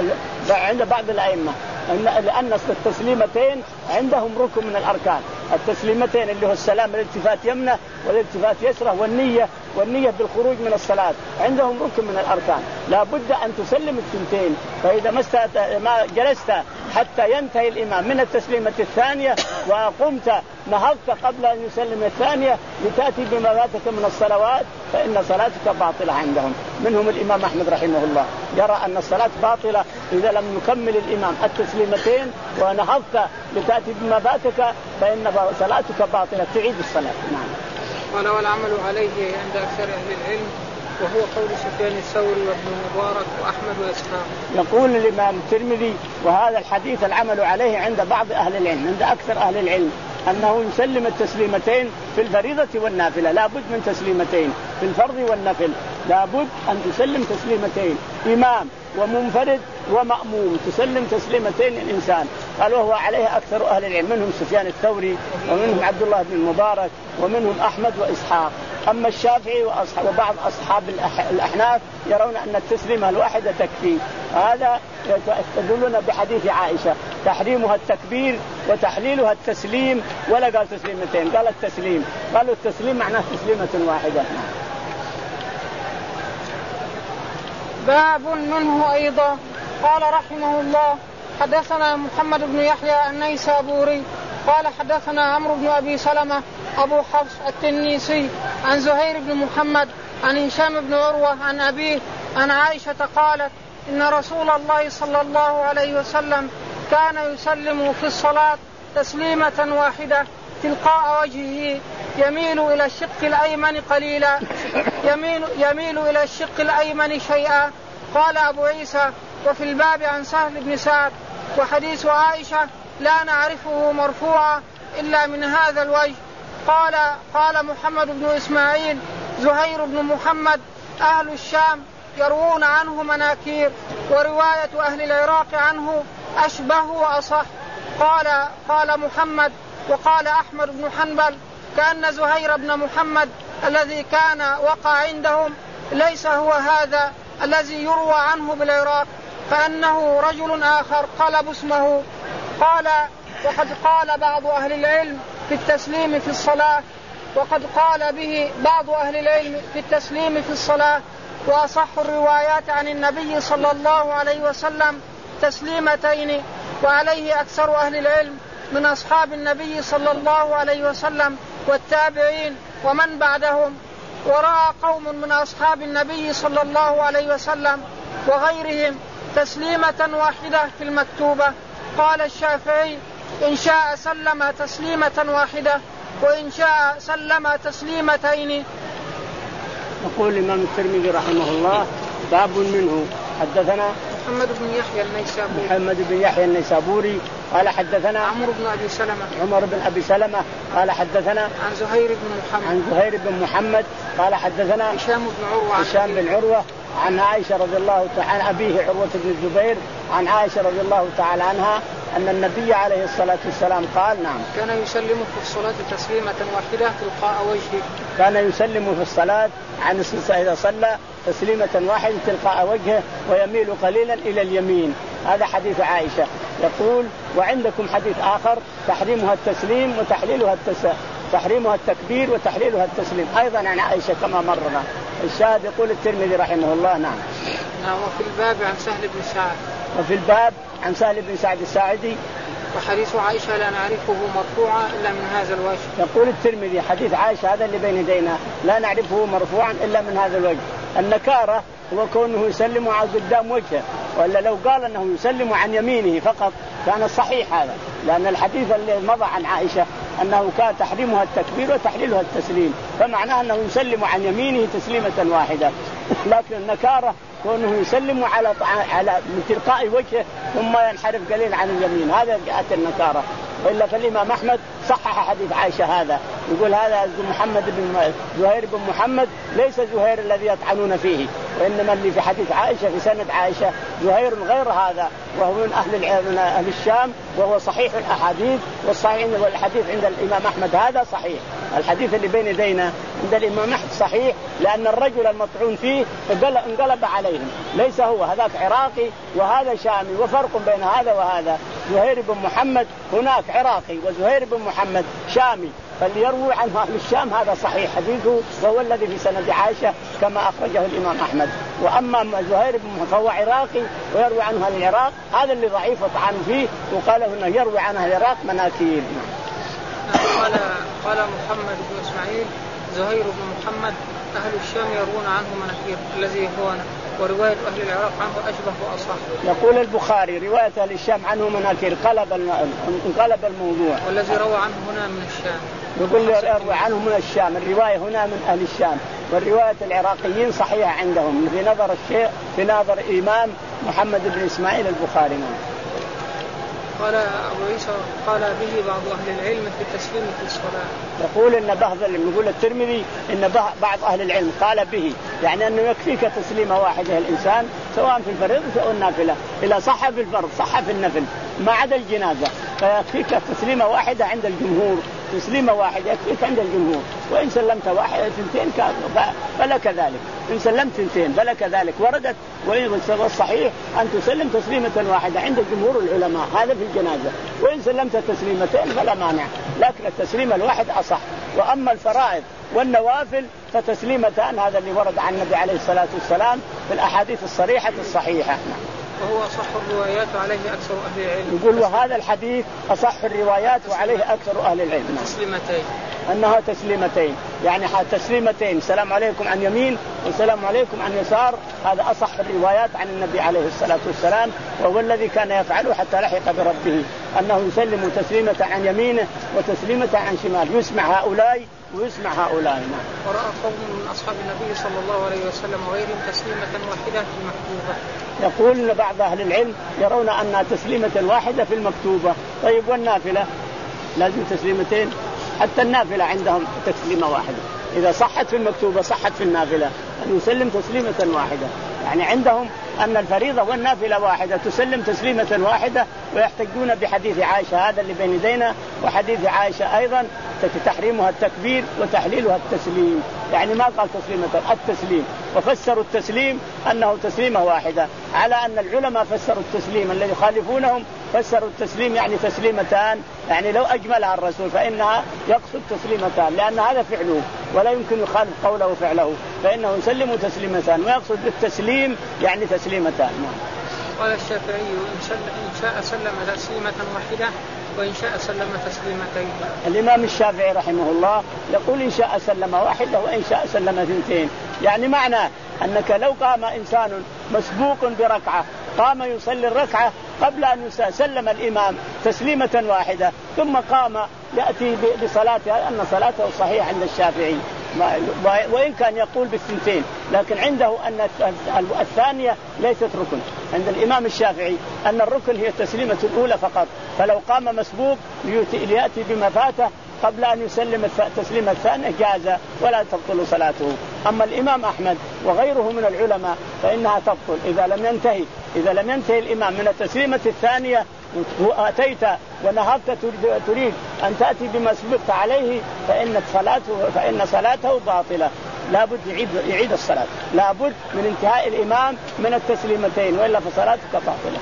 عند بعض الأئمة، لأن التسليمتين عندهم ركن من الأركان. التسليمتين اللي هو السلام الالتفات يمنه والالتفات يسره والنية والنية بالخروج من الصلاة عندهم ركن من الأركان، لا بد أن تسلم الثنتين. فإذا ما جلست حتى ينتهي الإمام من التسليمة الثانية وقمت نهضت قبل أن يسلم الثانية لتأتي بما فاتك من الصلوات فإن صلاتك باطلة عندهم. منهم الإمام أحمد رحمه الله يرى أن الصلاة باطلة إذا لم يكمل الإمام التسليمتين ونهضت لتأتي بما فاتك فإن صلاتك باطلة تعيد الصلاة. نعم. قال والعمل عليه عند أكثر أهل العلم وهو قول سفيان الثوري وابن مبارك وأحمد وإسحاق. يقول الإمام الترمذي وهذا الحديث العمل عليه عند بعض أهل العلم عند أكثر أهل العلم أنه يسلم التسليمتين في الفريضة والنافلة، لا بد من تسليمتين في الفرض والنفل، لا بد أن تسلم تسليمتين إمام ومنفرد ومأموم تسلم تسليمتين الإنسان. قال وهو عليه أكثر أهل العلم منهم سفيان الثوري ومنهم عبد الله بن المبارك ومنهم أحمد وإسحاق. أما الشافعي وبعض أصحاب الأحناف يرون أن التسليمة الواحدة تكفي. هذا يستدلون بحديث عائشة تحريمها التكبير وتحليلها التسليم، ولا قال تسليمتين قال التسليم، قالوا التسليم معناه تسليمة واحدة. باب منه أيضا. قال رحمه الله حدثنا محمد بن يحيى النيسابوري قال حدثنا عمرو بن أبي سلمة أبو حفص التنيسي عن زهير بن محمد عن هشام بن عروة عن أبيه عن عائشة قالت إن رسول الله صلى الله عليه وسلم كان يسلم في الصلاة تسليمة واحدة تلقاء وجهه يميل إلى الشق الأيمن قليلا يميل, يميل إلى الشق الأيمن شيئا. قال أبو عيسى وفي الباب عن سهل بن سعد وحديث عائشة لا نعرفه مرفوعا إلا من هذا الوجه. قال قال محمد بن إسماعيل زهير بن محمد أهل الشام يروون عنه مناكير ورواية أهل العراق عنه أشبه وأصح. قال قال محمد وقال أحمد بن حنبل كأن زهير بن محمد الذي كان وقع عندهم ليس هو هذا الذي يروى عنه بالعراق، فأنه رجل آخر قلب اسمه. قال وقد قال بعض أهل العلم في التسليم في الصلاة وقد قال به بعض أهل العلم في التسليم في الصلاة وأصح الروايات عن النبي صلى الله عليه وسلم تسليمتين، وعليه أكثر أهل العلم من أصحاب النبي صلى الله عليه وسلم والتابعين ومن بعدهم. ورأى قوم من أصحاب النبي صلى الله عليه وسلم وغيرهم تسليمة واحدة في المكتوبة. قال الشافعي إن شاء سلم تسليمة واحدة وإن شاء سلم تسليمتين. يقول الإمام الترمذي رحمه الله باب منه. حدثنا محمد بن يحيى النيسابوري محمد بن يحيى النيسابوري قال حدثنا عمرو بن أبي سلمة عمر بن أبي سلمة قال حدثنا عن زهير بن محمد عن زهير بن محمد قال حدثنا هشام بن عروة هشام بن عروة عن عائشة رضي الله تعالى أبيه عروة بن الزبير عن عائشة رضي الله تعالى عنها أن النبي عليه الصلاة والسلام قال نعم كان يسلم في الصلاة تسليمة واحدة تلقاء وجهه. كان يسلم في الصلاة عن الصلاة إذا صلى تسليمة واحدة تلقاء وجهه ويميل قليلا إلى اليمين. هذا حديث عائشة. يقول وعندكم حديث آخر تحريمها التسليم وتحليلها التس... تحريمها التكبير وتحليلها التسليم أيضا عن عائشة كما مرنا. الشاهد يقول الترمذي رحمه الله نعم. نعم. وفي الباب عن سهل بن سعد وفي الباب عن سهل بن سعد الساعدي وحديث عائشة لا نعرفه مرفوعا إلا من هذا الوجه. يقول الترمذي حديث عائشة هذا اللي بين يدينا لا نعرفه مرفوعا إلا من هذا الوجه. النكارة هو كونه يسلم على قدام وجهه، ولا لو قال أنه يسلم عن يمينه فقط كان الصحيح هذا، لأن الحديث اللي مضى عن عائشة أنه كان تحريمها التكبير وتحليلها التسليم، فمعناه أنه يسلم عن يمينه تسليمة واحدة. لكن النكارة كونه يسلم على على من تلقاء وجهه ثم ينحرف قليل عن اليمين، هذا جاءت النكارة. وإلا فالإمام أحمد صحح حديث عائشة هذا، يقول هذا محمد بن زهير بن محمد ليس زهير الذي يطعنون فيه، وإنما اللي في حديث عائشة في سند عائشة زهير غير هذا، وهو من أهل من أهل الشام، وهو صحيح الأحاديث. والصحيح والحديث عند الإمام أحمد هذا صحيح. الحديث اللي بين يدينا عند الإمام أحمد صحيح، لأن الرجل المطعون فيه انقلب عليهم، ليس هو، هذاك عراقي وهذا شامي، وفرق بين هذا وهذا. زهير بن محمد هناك عراقي وزهير بن محمد شامي، فليروي عنه أهل الشام هذا صحيح حديثه، وهو الذي في سند عائشة كما أخرجه الإمام أحمد. وأما زهير بن محمد فهو عراقي ويروي عنه أهل العراق، هذا اللي ضعيف وطعن فيه، وقال هنا يروي عنه أهل العراق مناكير. قال قال محمد بن إسماعيل زهير بن محمد أهل الشام يروون عنه مناكير الذي هو، ورواية أهل العراق عنه أشبه وأصح. يقول البخاري رواية أهل الشام عنه مناكير، قلب انقلب الموضوع. والذي روى عنه هنا من الشام، يقول يروي عنه من الشام، الرواية هنا من أهل الشام، والرواية العراقيين صحيحة عندهم في نظر الشيء في نظر إمام محمد بن إسماعيل البخاري. قال أبو عيسى قال به بعض أهل العلم في التسليم في الصلاة. يقول إن بعض يقول الترمذي إن بعض أهل العلم قال به، يعني أنه يكفيك تسليمة واحدة الإنسان سواء في الفريضة أو النافلة، إذا صح في الفرض صح في النفل ما عدا الجنازة، فيكفيك تسليمة واحدة عند الجمهور، تسليمة واحدة يكفيك عند الجمهور. وإن سلمت واحدة ثنتين فلا كذلك، إن سلمت ثنتين فلا كذلك. وردت والصحيح أن تسلم تسليمة واحدة عند جمهور العلماء، هذا في الجنازة. وإن سلمت تسليمتين فلا مانع، لكن التسليم الواحد أصح. وأما الفرائض والنوافل فتسليمتان، هذا اللي ورد عن النبي عليه الصلاة والسلام في الأحاديث الصريحة الصحيحة. وهو أصح الروايات وعليه أكثر أهل العلم. يقول وهذا الحديث أصح الروايات وعليه أكثر أهل العلم. تسليمتين، أنها تسليمتين، يعني تسليمتين، السلام عليكم عن يمين والسلام عليكم عن يسار. هذا أصح الروايات عن النبي عليه الصلاة والسلام، وهو الذي كان يفعله حتى لحق بربه، أنه يسلم تسليمة عن يمينه وتسليمة عن شماله، يسمع هؤلاء ويسمع هؤلاء. ورأى قوم من أصحاب النبي صلى الله عليه وسلم وغيرهم تسليمة واحدة في المكتوبة. يقول بعض أهل العلم يرون أنها تسليمة واحدة في المكتوبة. طيب والنافلة لازم تسليمتين؟ حتى النافلة عندهم تسليمة واحدة، إذا صحت في المكتوبة صحت في النافلة، أن يسلم تسليمة واحدة. يعني عندهم أن الفريضة والنافلة واحدة، تسلم تسليمة واحدة. ويحتجون بحديث عائشة هذا اللي بين يدينا، وحديث عائشة أيضا تحريمها التكبير وتحليلها التسليم، يعني ما قال تسليمة، التسليم. وفسروا التسليم أنه تسليمة واحدة، على أن العلماء فسروا التسليم الذي يخالفونهم فسروا التسليم يعني تسليمتان، يعني لو أجملها الرسول فإنها يقصد تسليمتان، لأن هذا فعله ولا يمكن يخالف قوله وفعله، فإنه يسلم تسليمتان، ويقصد بالتسليم يعني تسليمتان. قال الشافعي إن شاء سلم تسليمة واحدة وإن شاء سلم تسليمتين. الإمام الشافعي رحمه الله يقول إن شاء سلم واحدة وإن شاء سلم اثنتين، يعني معنى أنك لو قام إنسان مسبوق بركعة، قام يصلي الركعة قبل أن يسلم الإمام تسليمة واحدة، ثم قام يأتي بصلاته، أن صلاته صحيحة عند الشافعي، وإن كان يقول بالثنتين، لكن عنده أن الثانية ليست ركن. عند الإمام الشافعي أن الركن هي التسليمة الأولى فقط، فلو قام مسبوق ليأتي بما فاته قبل أن يسلم التسليمة الثانية جاز ولا تبطل صلاته. أما الإمام أحمد وغيره من العلماء فإنها تبطل إذا لم ينتهي إذا لم ينتهي الإمام من التسليمة الثانية وأتيت ونهضت تريد أن تأتي بما سبقت عليه فإن صلاته فإن صلاته باطلة، لابد يعيد يعيد الصلاة، لابد من انتهاء الإمام من التسليمتين، وإلا فصلاتك باطلة.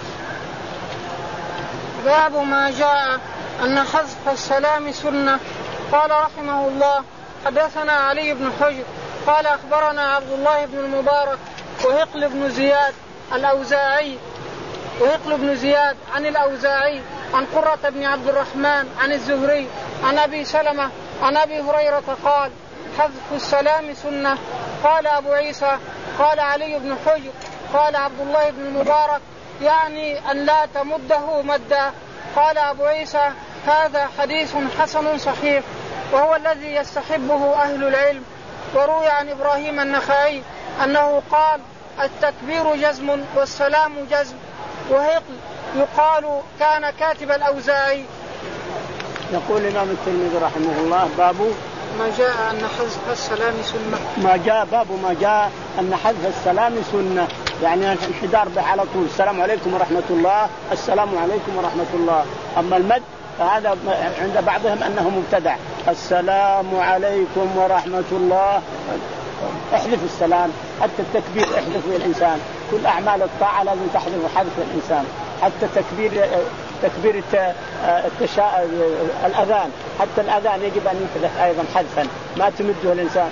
باب ما جاء أن حذف السلام سنة. قال رحمه الله حدثنا علي بن حجر قال أخبرنا عبد الله بن المبارك وهقل بن زياد الأوزاعي وهقل بن زياد عن الأوزاعي عن قرة بن عبد الرحمن عن الزهري عن أبي سلمة عن أبي هريرة قال حذف السلام سنة. قال أبو عيسى قال علي بن حجر قال عبد الله بن المبارك يعني أن لا تمده مدا. قال أبو عيسى هذا حديث حسن صحيح وهو الذي يستحبه أهل العلم. وروي عن إبراهيم النخعي أنه قال التكبير جزم والسلام جزم. وهقل يقال كان كاتب الأوزاعي. يقول الإمام الترمذي رحمه الله باب ما جاء أن حذف السلام سنة. ما جاء باب ما جاء أن حذف السلام سنة، يعني الانحدار به على طول، السلام عليكم ورحمة الله، السلام عليكم ورحمة الله. أما المد فهذا عند بعضهم أنه مبتدع، السلام عليكم ورحمة الله، احذف السلام، حتى التكبير احذفه الإنسان، كل أعمال الطاعة لازم تحذف حذف الإنسان، حتى تكبير تكبير التشا... الأذان، حتى الأذان يجب أن يحذف أيضا حذفا، ما تمده الإنسان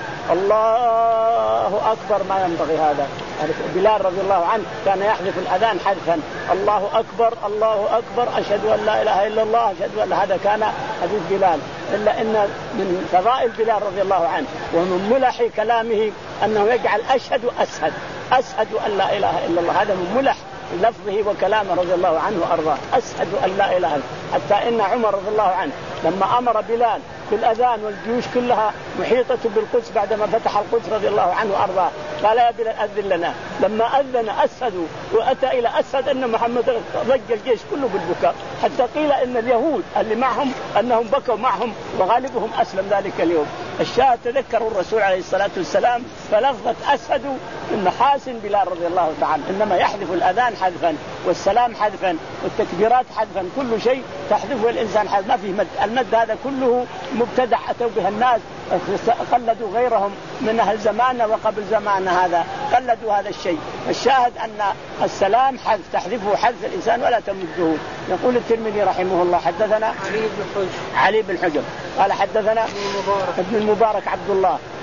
الله أكبر، ما ينبغي هذا. بلال رضي الله عنه كان يحذف الأذان حذفا، الله أكبر الله أكبر أشهد أن لا إله إلا الله أشهد أن، هذا كان حديث بلال. إلا إن من فضائل بلال رضي الله عنه ومن ملح كلامه أنه يجعل أشهد أسهد أشهد أن لا إله إلا الله، هذا من ملح لفظه وكلامه رضي الله عنه وأرضاه، أشهد أن لا إله إلا، حتى إن عمر رضي الله عنه لما أمر بلال بالأذان والجيوش كلها محيطة بالقدس بعدما فتح القدس رضي الله عنه وأرضاه، قال يا بلال أذن لنا، لما أذن أسهدوا وأتى إلى أسهد أن محمد ضج الجيش كله بالبكاء، حتى قيل إن اليهود اللي معهم أنهم بكوا معهم وغالبهم أسلم ذلك اليوم. الشاهد تذكروا الرسول عليه الصلاة والسلام فلفظة أسهدوا من محاسن بلال رضي الله تعالى، إنما يحذف الأذان حذفا والسلام حذفا والتكبيرات حذفا، كل شيء تحذفه الإنسان حذف، ما فيه مد. المد هذا كله مبتدع أتوا به الناس، قلدوا غيرهم من أهل زماننا وقبل زماننا هذا قلدوا هذا الشيء. الشاهد أن السلام حذف تحذفه حذف الإنسان ولا تمده. يقول الترمذي رحمه الله حدثنا علي بن حجر علي بن حجر قال حدثنا ابن المبارك ابن المبارك عبد الله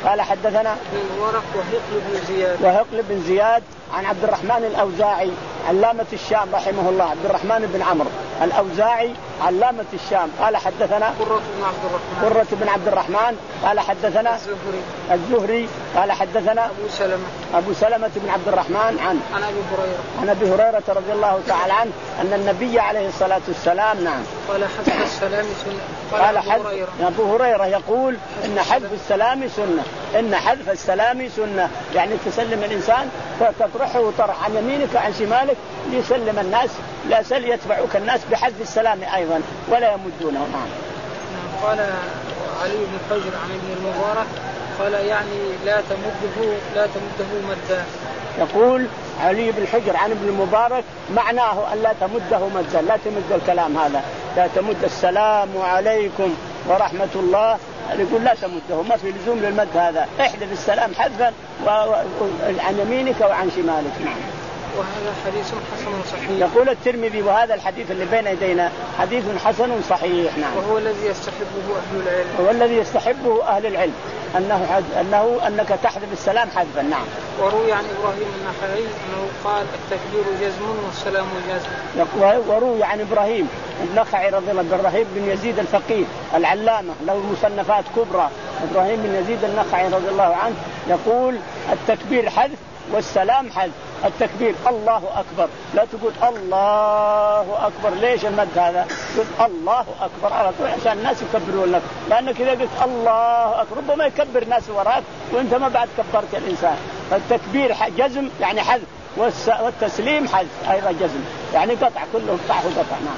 قال حدثنا المبارك وهقل بن زياد وهقل بن زياد عن عبد الرحمن الأوزاعي علامة الشام رحمه الله، عبد الرحمن بن عمرو الأوزاعي علامة الشام قال حدثنا قرة بن عبد الرحمن قرة بن عبد الرحمن قال حدثنا الزهري الزهري قال حدثنا أبو سلمة أبو سلمة بن عبد الرحمن عن عن أبي هريرة عن أبي هريرة رضي الله تعالى عنه أن النبي عليه الصلاة والسلام نعم قال حذف السلام سنة. قال أبو هريرة. أبو هريرة يقول إن حذف السلام سنة، إن حذف السلام سنة، يعني تسلم الإنسان فتطرحه وطرح عن يمينك وعن شمالك ليسلم الناس، لا سل يتبعك الناس بحذف السلام أيضا ولا يمدونه. نعم. قال علي بن حجر عن ابن المبارك قال يعني لا تمده لا تمده مدا. يقول علي بن حجر عن ابن المبارك معناه أن لا تمده مدا، لا تمد الكلام هذا، لا تمد السلام عليكم ورحمة الله، يقول لا تمده، ما في لزوم للمد هذا، احذف السلام حذفا عن يمينك وعن شمالك. نعم. وهذا حديث حسن صحيح. يقول الترمذي وهذا الحديث اللي بين يدينا حديث حسن صحيح. نعم. وهو الذي يستحبه أهل العلم. هو الذي يستحبه أهل العلم أنه حد... أنه أنك تحذف السلام حذفا. نعم. وروي عن إبراهيم النخعي أنه قال التكبير جزم والسلام جزم. وروي عن إبراهيم النخعي رضي الله عنه، إبراهيم بن يزيد الفقيه العلامة له مصنفات كبرى، إبراهيم بن يزيد النخعي رضي الله عنه يقول التكبير حذف والسلام حذف. التكبير الله أكبر، لا تقول الله أكبر، ليش المد هذا؟ تقول الله أكبر على طول عشان الناس يكبرون لك، لأنك إذا قلت الله أكبر ربما يكبر الناس وراك وأنت ما بعد كبرت الإنسان. فالتكبير جزم يعني حذف، والتسليم حذف أيضا جزم، يعني قطع، كله قطع وقطع. نعم.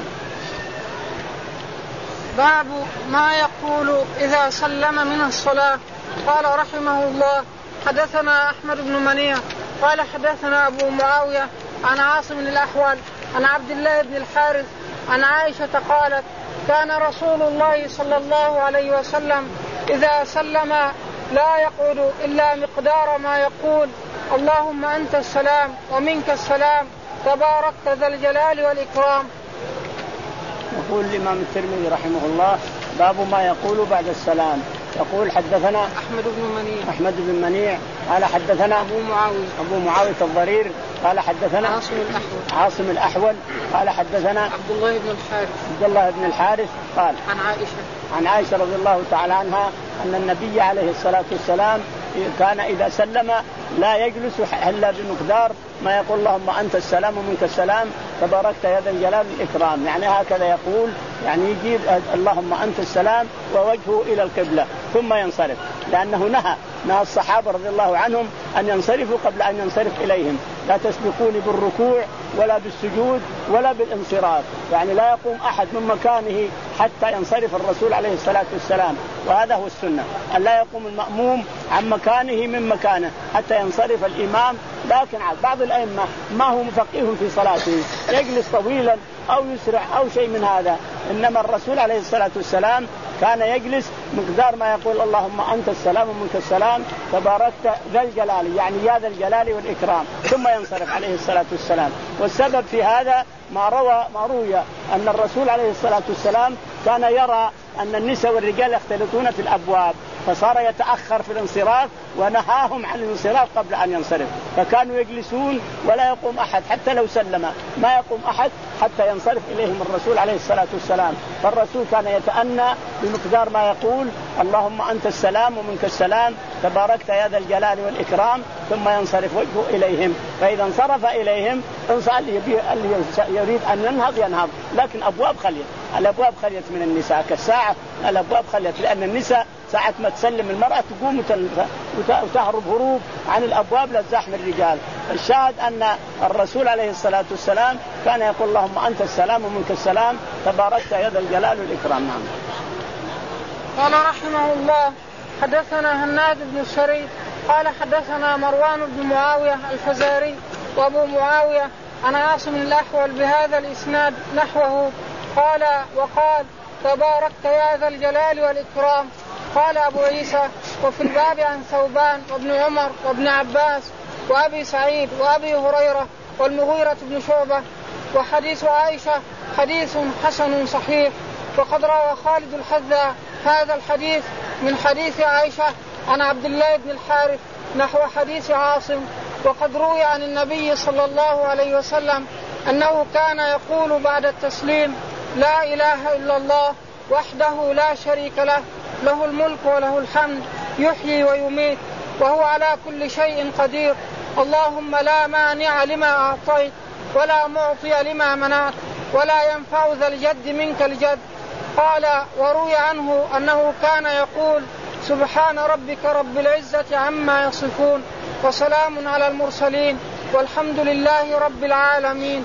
باب ما يقول إذا سلم من الصلاة. قال رحمه الله حدثنا أحمد بن منيع قال حدثنا أبو معاوية عن عاصم الأحول عن عبد الله بن الحارث عن عائشة قالت كان رسول الله صلى الله عليه وسلم إذا سلم لا يقول إلا مقدار ما يقول اللهم أنت السلام ومنك السلام تباركت ذا الجلال والإكرام. يقول الإمام الترمذي رحمه الله باب ما يقول بعد السلام. يقول حدثنا أحمد بن منيع أحمد بن منيع قال حدثنا أبو معاوية أبو معاوية الضرير قال حدثنا عاصم الأحول عاصم الأحول قال حدثنا عبد الله بن الحارث عبد الله بن الحارث قال عن عائشة عن عائشة رضي الله تعالى عنها أن النبي عليه الصلاة والسلام كان إذا سلم لا يجلس إلا بمقدار ما يقول اللهم أنت السلام ومنك السلام تباركت يا ذا الجلال والإكرام، يعني هكذا يقول، يعني يجيب اللهم أنت السلام ووجهه إلى القبلة ثم ينصرف، لأنه نهى نهى الصحابة رضي الله عنهم أن ينصرفوا قبل أن ينصرف إليهم، لا تسبقوني بالركوع ولا بالسجود ولا بالانصراف، يعني لا يقوم أحد من مكانه حتى ينصرف الرسول عليه الصلاة والسلام، وهذا هو السنة أن لا يقوم المأموم عن مكانه من مكانه حتى ينصرف الإمام. لكن بعض الأئمة ما هو مفقه في صلاته يجلس طويلا أو يسرع أو شيء من هذا، إنما الرسول عليه الصلاة والسلام كان يجلس مقدار ما يقول اللهم أنت السلام ومنك السلام تباركت ذا الجلال، يعني يا ذا الجلال والإكرام، ثم ينصرف عليه الصلاة والسلام. والسبب في هذا ما روى ما روي أن الرسول عليه الصلاة والسلام كان يرى أن النساء والرجال يختلطون في الأبواب، فصار يتأخر في الانصراف ونهاهم عن الانصراف قبل أن ينصرف، فكانوا يجلسون ولا يقوم أحد حتى لو سلم، ما يقوم أحد حتى ينصرف إليهم الرسول عليه الصلاة والسلام. فالرسول كان يتأنى بمقدار ما يقول اللهم أنت السلام ومنك السلام تباركت يا ذا الجلال والإكرام، ثم ينصرف وجهه إليهم، فإذا انصرف إليهم اللي يريد أن ينهض ينهض، لكن أبواب خليت، الأبواب خليت من النساء كالساعة، الأبواب خليت، لأن النساء ساعة ما تسلم المرأة تقوم وتهرب هروب عن الأبواب للزحم الرجال. الشاهد أن الرسول عليه الصلاة والسلام كان يقول اللهم أنت السلام ومنك السلام تباركت يا ذا الجلال والإكرام. نعم. قال رحمه الله حدثنا هناد بن السري قال حدثنا مروان بن معاوية الفزاري وأبو معاوية عن عاصم الأحول بهذا الإسناد نحوه قال وقال تباركت يا ذا الجلال والإكرام. قال أبو عيسى وفي الباب عن ثوبان وابن عمر وابن عباس وأبي سعيد وأبي هريرة والمغيرة بن شعبة. وحديث عائشة حديث حسن صحيح. وقد روى خالد الحذاء هذا الحديث من حديث عائشة عن عبد الله بن الحارث نحو حديث عاصم. وقد روي عن النبي صلى الله عليه وسلم أنه كان يقول بعد التسليم: لا إله إلا الله وحده لا شريك له، له الملك وله الحمد، يحيي ويميت وهو على كل شيء قدير، اللهم لا مانع لما أعطيت ولا معطي لما منعت ولا ينفع ذا الجد منك الجد. قال: وروي عنه أنه كان يقول: سبحان ربك رب العزة عما يصفون وسلام على المرسلين والحمد لله رب العالمين.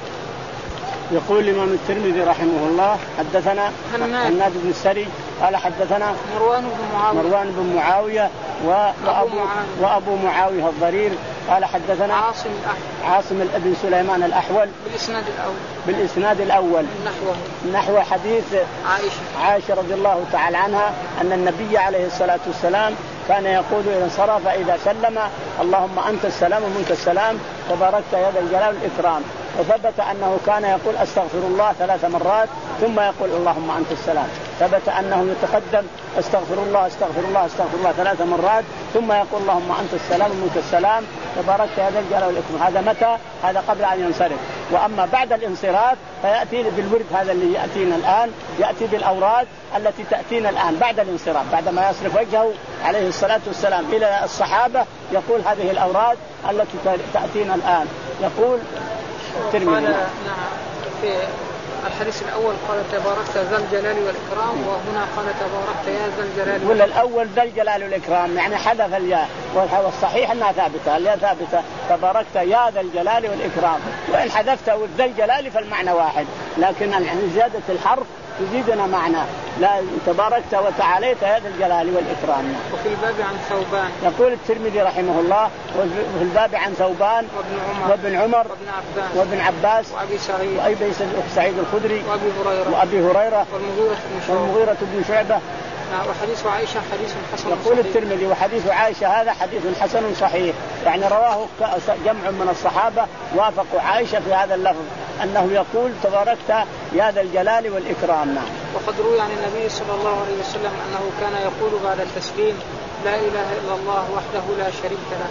يقول الإمام الترمذي رحمه الله: حدثنا حناد بن السري قال حدثنا مروان بن معاوية, مروان بن معاوية وأبو, وأبو معاوية الضرير قال حدثنا عاصم عاصم بن سليمان الأحول بالإسناد الأول بالإسناد الأول نحوه نحو حديث عائشة عائشة رضي الله تعالى عنها أن النبي عليه الصلاة والسلام كان يقول إذا انصرف إذا سلم: اللهم أنت السلام ومنك السلام تباركت يا ذا الجلال والإكرام. وثبت أنه كان يقول: أستغفر الله ثلاث مرات ثم يقول: اللهم أنت السلام. ثبت أنه يتقدم: أستغفر الله أستغفر الله أستغفر الله ثلاث مرات ثم يقول: اللهم أنت السلام ومنك السلام تباركت يا ذا الجلال والإكرام. هذا متى؟ هذا قبل أن ينصرف. وأما بعد الانصراف فيأتي بالورد هذا اللي يأتينا الآن، يأتي بالأوراد التي تأتينا الآن بعد الانصراف، بعدما يصرف وجهه عليه الصلاة والسلام إلى الصحابة يقول هذه الأوراد التي تأتينا الآن. يقول قال نعم في الحديث الأول قال: تباركت ذا الجلال والإكرام، وهنا قال: تباركت يا ذا الجلال. ولا الأول ذا الجلال والإكرام يعني حذف الياء، والصحيح أنها ثابتة، الياء ثابتة: تباركت يا ذا الجلال والإكرام. وإن حذفت ذا الجلال فالمعنى واحد، لكن زيادة الحرف تزيدنا معنى. لا تباركت وتعاليت يا ذا الجلال والإكرام. وفي الباب عن ثوبان يقول الترمذي رحمه الله: وفي الباب عن ثوبان وابن عمر وابن عمر وابن عباس وابن عباس وأبي سعيد وأبي سعيد الخدري وأبي هريرة وأبي هريرة والمغيرة بن شعبة. وحديث عائشة حديث حسن. يقول الترمذي: وحديث عائشة هذا حديث حسن صحيح، يعني رواه جمع من الصحابة وافقوا عائشة في هذا اللفظ أنه يقول: تباركت يا ذا الجلال والإكرام. نعم. وقد روي عن النبي صلى الله عليه وسلم أنه كان يقول بعد التسليم: لا إله إلا الله وحده لا شريك له.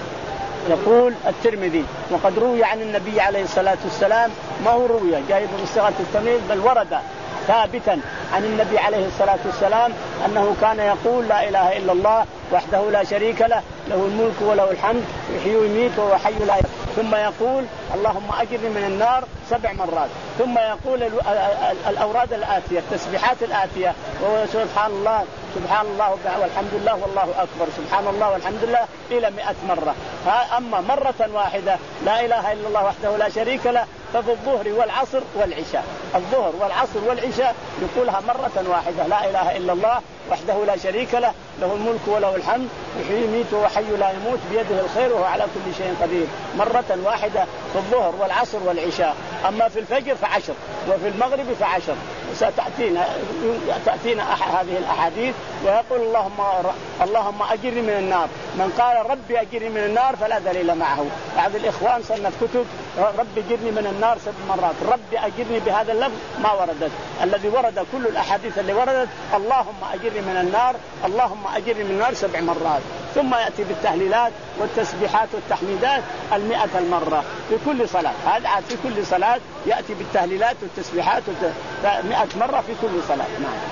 يقول الترمذي: وقد روي عن النبي عليه الصلاة والسلام، ما هو روي جايب بصيغة التمييز بل ورد ثابتا عن النبي عليه الصلاة والسلام أنه كان يقول: لا إله إلا الله وحده لا شريك له، له الملك وله الحمد، يحيي ويميت وهو حي لا يموت. ثم يقول: اللهم أجرني من النار سبع مرات. ثم يقول الأوراد الآتية، التسبيحات الآتية، وهو سبحان الله سبحان الله والحمد لله والله أكبر، سبحان الله والحمد لله إلى مئة مرة. أما مرة واحدة لا إله إلا الله وحده لا شريك له ففي الظهر والعصر والعشاء، الظهر والعصر والعشاء يقولها مرة واحدة: لا إله إلا الله وحده لا شريك له، له الملك وله الحمد، يحيي ويميت وهو حي لا يموت، بيده الخير وهو على كل شيء قدير. مرة واحدة في الظهر والعصر والعشاء. أما في الفجر فعشر، وفي المغرب فعشر. ستأتينا تأتينا هذه الأحاديث. ويقول: اللهم اللهم أجرني من النار. من قال ربي أجرني من النار فلا دليل معه. بعض الإخوان صنف كتب: ربي أجرني من النار سبع مرات، ربي أجرني بهذا اللفظ ما وردت. الذي ورد كل الأحاديث اللي وردت: اللهم أجرني من النار، اللهم أجرني من النار سبع مرات. ثم يأتي بالتهليلات والتسبيحات والتحميدات المئة المرة في كل صلاة. هذا في كل صلاة يأتي بالتهليلات والتسبيحات مئة مرة في كل صلاة. نعم.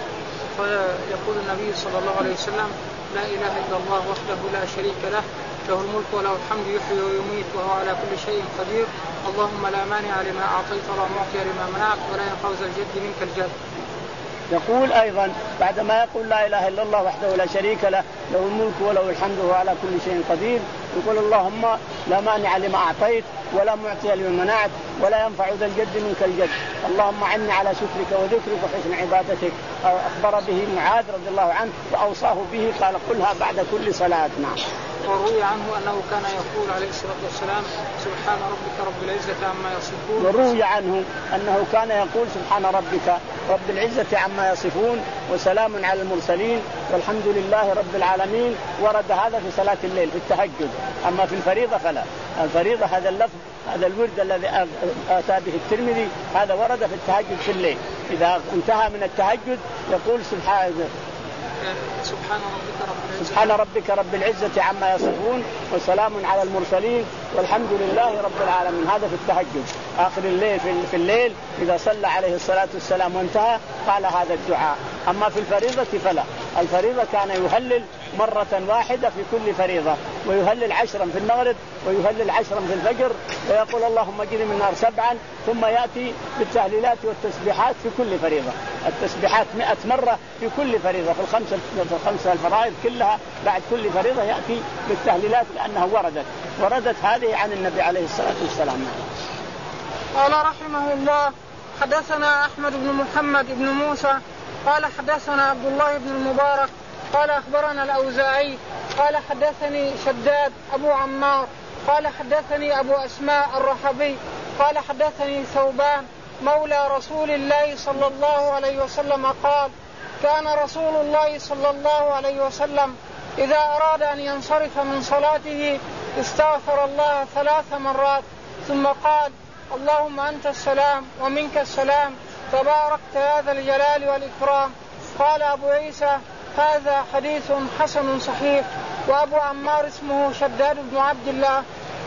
يقول النبي صلى الله عليه وسلم: لا إله إلا الله وحده لا شريك له، له الملك وله الحمد، يحيي ويميت وهو على كل شيء قدير، اللهم لا مانع لما أعطيت ولا معطي لما منعت ولا ينفع ذا الجد منك الجد. يقول أيضا بعدما يقول: لا إله إلا الله وحده لا شريك له، له الملك وله الحمد وهو على كل شيء قدير، يقول: اللهم لا مانع لما أعطيت ولا معطي لما منعت ولا ينفع ذا الجد منك الجد، اللهم عني على شكرك وذكرك وحسن عبادتك. أخبر به معاذ رضي الله عنه وأوصاه به، قال: قلها بعد كل صلاة. نعم. وروي عنه أنه كان يقول عليه الصلاة والسلام: سبحان ربك رب العزة عما يصفون. وروي عنه أنه كان يقول: سبحان ربك رب العزة عما يصفون وسلام على المرسلين والحمد لله رب العالمين. ورد هذا في صلاة الليل في التهجد. أما في الفريضة فلا. الفريضة هذا اللفظ هذا الورد الذي أتى به الترمذي هذا ورد في التهجد في الليل. إذا انتهى من التهجد يقول: سبحان سبحان ربك رب العزة سبحان ربك رب العزة عما يصفون وسلام على المرسلين والحمد لله رب العالمين. هذا في التهجد آخر الليل في الليل إذا صلى عليه الصلاة والسلام وانتهى قال هذا الدعاء. أما في الفريضة فلا، الفريضة كان يهلل مرة واحدة في كل فريضة، ويهلل عشرا في المغرب ويهلل عشرا في الفجر، ويقول اللهم اجرني من النار سبعا، ثم يأتي بالتهليلات والتسبيحات في كل فريضة، التسبيحات مئة مرة في كل فريضة في الخمسة في الخمسة الفرائض كلها، بعد كل فريضة يأتي بالتهليلات لأنها وردت وردت هذه عن النبي عليه الصلاة والسلام. قال رحمه الله حدثنا أحمد بن محمد بن موسى قال حدثنا عبد الله بن المبارك قال أخبرنا الأوزاعي قال حدثني شداد أبو عمار قال حدثني أبو أسماء الرحبي قال حدثني ثوبان مولى رسول الله صلى الله عليه وسلم قال كان رسول الله صلى الله عليه وسلم إذا أراد أن ينصرف من صلاته استغفر الله ثلاث مرات ثم قال اللهم أنت السلام ومنك السلام تباركت يا ذا الجلال والإكرام. قال أبو عيسى هذا حديث حسن صحيح. وأبو عمار اسمه شداد بن عبد الله.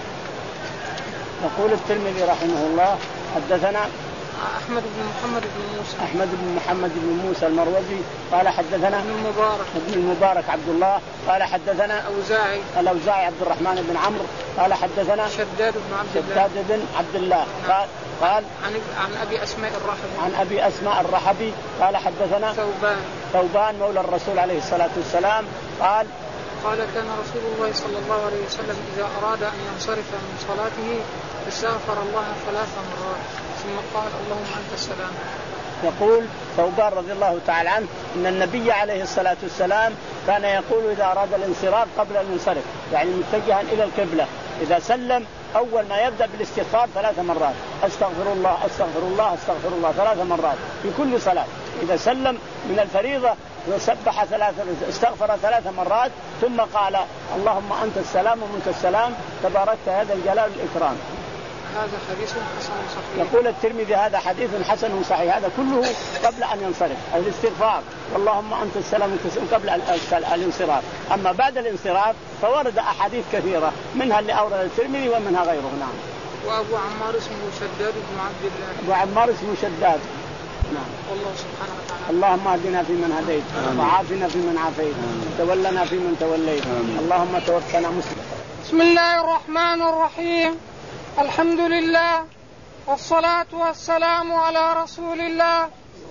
يقول الترمذي رحمه الله حدثنا أحمد بن محمد بن موسى أحمد بن محمد بن موسى المروزي قال حدثنا ابن المبارك ابن المبارك عبد الله قال حدثنا الأوزاعي الأوزاعي عبد الرحمن بن عمرو قال حدثنا شداد بن عبد الله شداد بن عبد الله قال قال عن عن أبي أسماء الرحبي عن أبي أسماء الرحبي قال حدثنا ثوبان ثوبان مولى الرسول عليه الصلاة والسلام قال قال كان رسول الله صلى الله عليه وسلم إذا أراد أن ينصرف من صلاته استغفر الله ثلاث مرات ثم قال اللهم أنت السلام. يقول ثوبان رضي الله تعالى عنه إن النبي عليه الصلاة والسلام كان يقول إذا أراد الانصراف قبل أن ينصرف يعني متجها إلى القبلة إذا سلم أول ما يبدأ بالاستغفار ثلاث مرات أستغفر الله أستغفر الله أستغفر الله ثلاث مرات في كل صلاة. إذا سلم من الفريضة وسبح ثلاث استغفر ثلاث مرات ثم قال اللهم أنت السلام ومنك السلام تباركت هذا الجلال والإكرام. هذا حديث حسن صحيح. يقول الترمذي هذا حديث حسن صحيح. هذا كله قبل أن ينصرف الاستغفار اللهم أنت السلام قبل الانصراف. أما بعد الانصراف فورد أحاديث كثيرة منها اللي أورد الترمذي ومنها غيره. نعم. وأبو عمار اسمه شداد بن عبد الله. أبو عمار اسمه شداد. نعم. والله سبحانه وتعالى. اللهم اهدنا فيمن هديت وعافنا فيمن عافيت وتولنا فيمن توليت اللهم توفنا مسلما. بسم الله الرحمن الرحيم. الحمد لله والصلاة والسلام على رسول الله.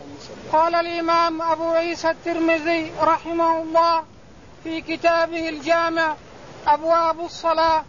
قال الإمام أبو عيسى الترمذي رحمه الله في كتابه الجامع أبواب الصلاة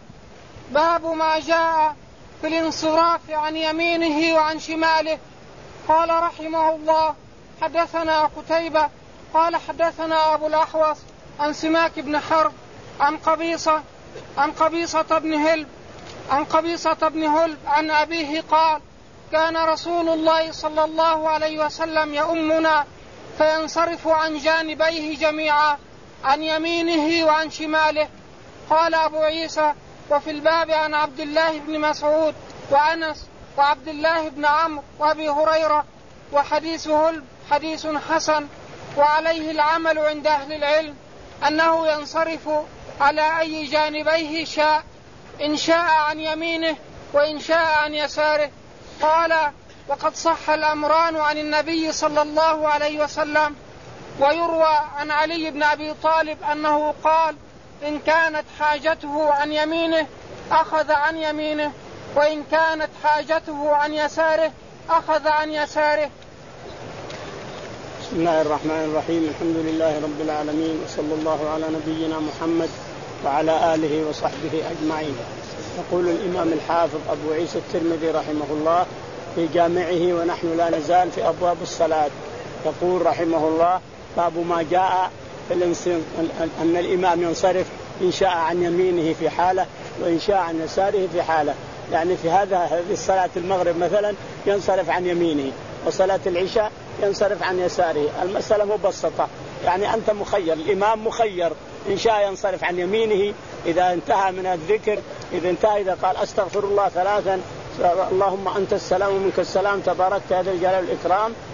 باب ما جاء في الانصراف عن يمينه وعن شماله. قال رحمه الله حدثنا قتيبة قال حدثنا أبو الأحوص عن سماك بن حرب عن قبيصة عن قبيصة بن هلب عن قبيصة بن هلب عن أبيه قال كان رسول الله صلى الله عليه وسلم يؤمنا فينصرف عن جانبيه جميعا عن يمينه وعن شماله. قال أبو عيسى وفي الباب عن عبد الله بن مسعود وأنس وعبد الله بن عمرو وأبي هريرة وحديث هلب حديث حسن وعليه العمل عند أهل العلم أنه ينصرف على أي جانبيه شاء إن شاء عن يمينه وإن شاء عن يساره. قال وقد صح الأمران عن النبي صلى الله عليه وسلم. ويروى عن علي بن أبي طالب أنه قال إن كانت حاجته عن يمينه أخذ عن يمينه وإن كانت حاجته عن يساره أخذ عن يساره. بسم الله الرحمن الرحيم. الحمد لله رب العالمين وصلى الله على نبينا محمد وعلى آله وصحبه أجمعين. يقول الإمام الحافظ أبو عيسى الترمذي رحمه الله في جامعه ونحن لا نزال في أبواب الصلاة. يقول رحمه الله باب ما جاء أن الإمام ينصرف إن شاء عن يمينه في حالة وإن شاء عن يساره في حالة. يعني في هذا هذه الصلاة المغرب مثلا ينصرف عن يمينه وصلاة العشاء ينصرف عن يساره. المسألة مبسطة يعني أنت مخير الإمام مخير إن شاء ينصرف عن يمينه إذا انتهى من الذكر إذا انتهى إذا قال أستغفر الله ثلاثا اللهم أنت السلام ومنك السلام تباركت هذا الجلال والإكرام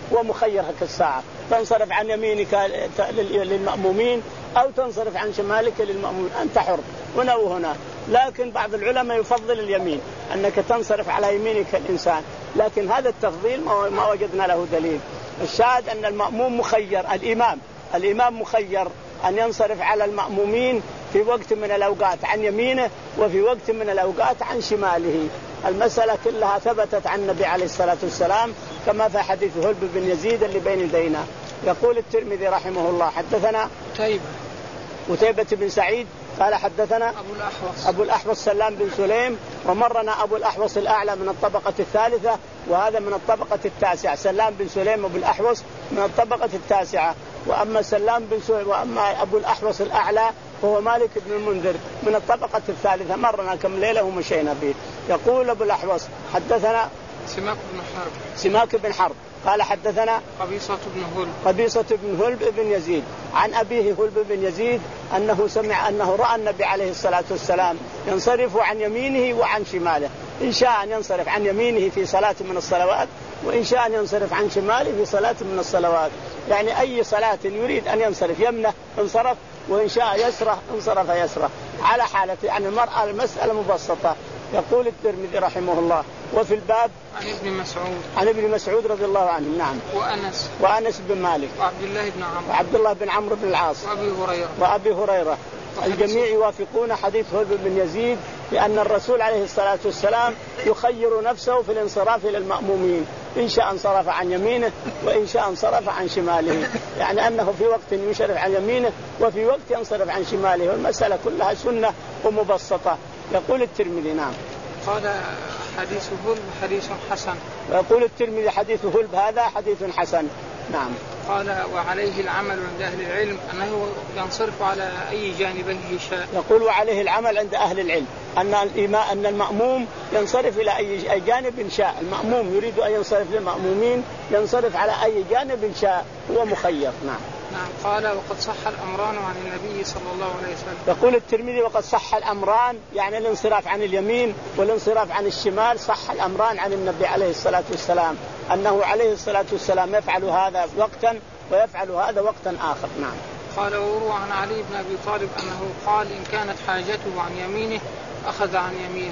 ومخير كالساعة، تنصرف عن يمينك للمأمومين أو تنصرف عن شمالك للمأمومين، أنت حر هنا وهنا. لكن بعض العلماء يفضل اليمين، أنك تنصرف على يمينك الإنسان، لكن هذا التفضيل ما وجدنا له دليل. الشاهد أن المأموم مخير، الإمام الإمام مخير أن ينصرف على المأمومين في وقت من الأوقات عن يمينه وفي وقت من الأوقات عن شماله. المسألة كلها ثبتت عن النبي عليه الصلاة والسلام كما في حديث هلب بن يزيد اللي بين يدينا. يقول الترمذي رحمه الله حدثنا طيب قتيبة بن سعيد قال حدثنا أبو الأحوص أبو الأحوص سلام بن سليم، ومرنا أبو الأحوص الأعلى من الطبقة الثالثة وهذا من الطبقة التاسعة. سلام بن سليم أبو الأحوص من الطبقة التاسعة، وأما سلام بن سليم وأما أبو الأحوص الأعلى فهو مالك بن المنذر من الطبقة الثالثة، مرنا كم ليلة ومشينا به. يقول أبو الأحوص حدثنا سماك بن حرب سماك بن حرب قال حدثنا قبيصة بن هلب قبيصة بن هلب بن يزيد عن أبيه هلب بن يزيد أنه سمع أنه رأى النبي عليه الصلاة والسلام ينصرف عن يمينه وعن شماله، إن شاء أن ينصرف عن يمينه في صلاة من الصلوات وإن شاء أن ينصرف عن شماله في صلاة من الصلوات، يعني أي صلاة يريد أن ينصرف يمنه انصرف وإن شاء يسره انصرف يسره على حالة. يعني المرأة المسألة مبسطة. يقول الترمذي رحمه الله وفي الباب عن ابن مسعود عن ابن مسعود رضي الله عنه نعم وأنس وأنس بن مالك وعبد الله بن عمرو وعبد الله بن عمرو بن العاص وأبي هريرة وأبي هريرة الجميع يوافقون حديث هلب بن يزيد لأن الرسول عليه الصلاة والسلام يخير نفسه في الانصراف إلى المأمومين، إن شاء انصرف عن يمينه وإن شاء انصرف عن شماله، يعني أنه في وقت ينصرف عن يمينه وفي وقت ينصرف عن شماله، والمسألة كلها سنة ومبسطة. يقول الترمذي نعم قال حديث هلب حديث حسن. ويقول الترمذي حديث هلب هذا حديث حسن نعم. قال وعليه العمل عند أهل العلم أنه ينصرف على أي جانبه شاء. يقول وعليه العمل عند أهل العلم أن الإمام أن المأموم ينصرف إلى أي جانب شاء، المأموم يريد أن ينصرف للمأمومين ينصرف على أي جانب شاء، هو مخير نعم. نعم. قال وقد صح الأمران عن النبي صلى الله عليه وسلم. يقول الترمذي وقد صح الأمران، يعني الانصراف عن اليمين والانصراف عن الشمال، صح الأمران عن النبي عليه الصلاة والسلام أنه عليه الصلاة والسلام يفعل هذا وقتا ويفعل هذا وقتا آخر نعم. قال وروى عن علي بن أبي طالب أنه قال إن كانت حاجته عن يمينه أخذ عن يمينه.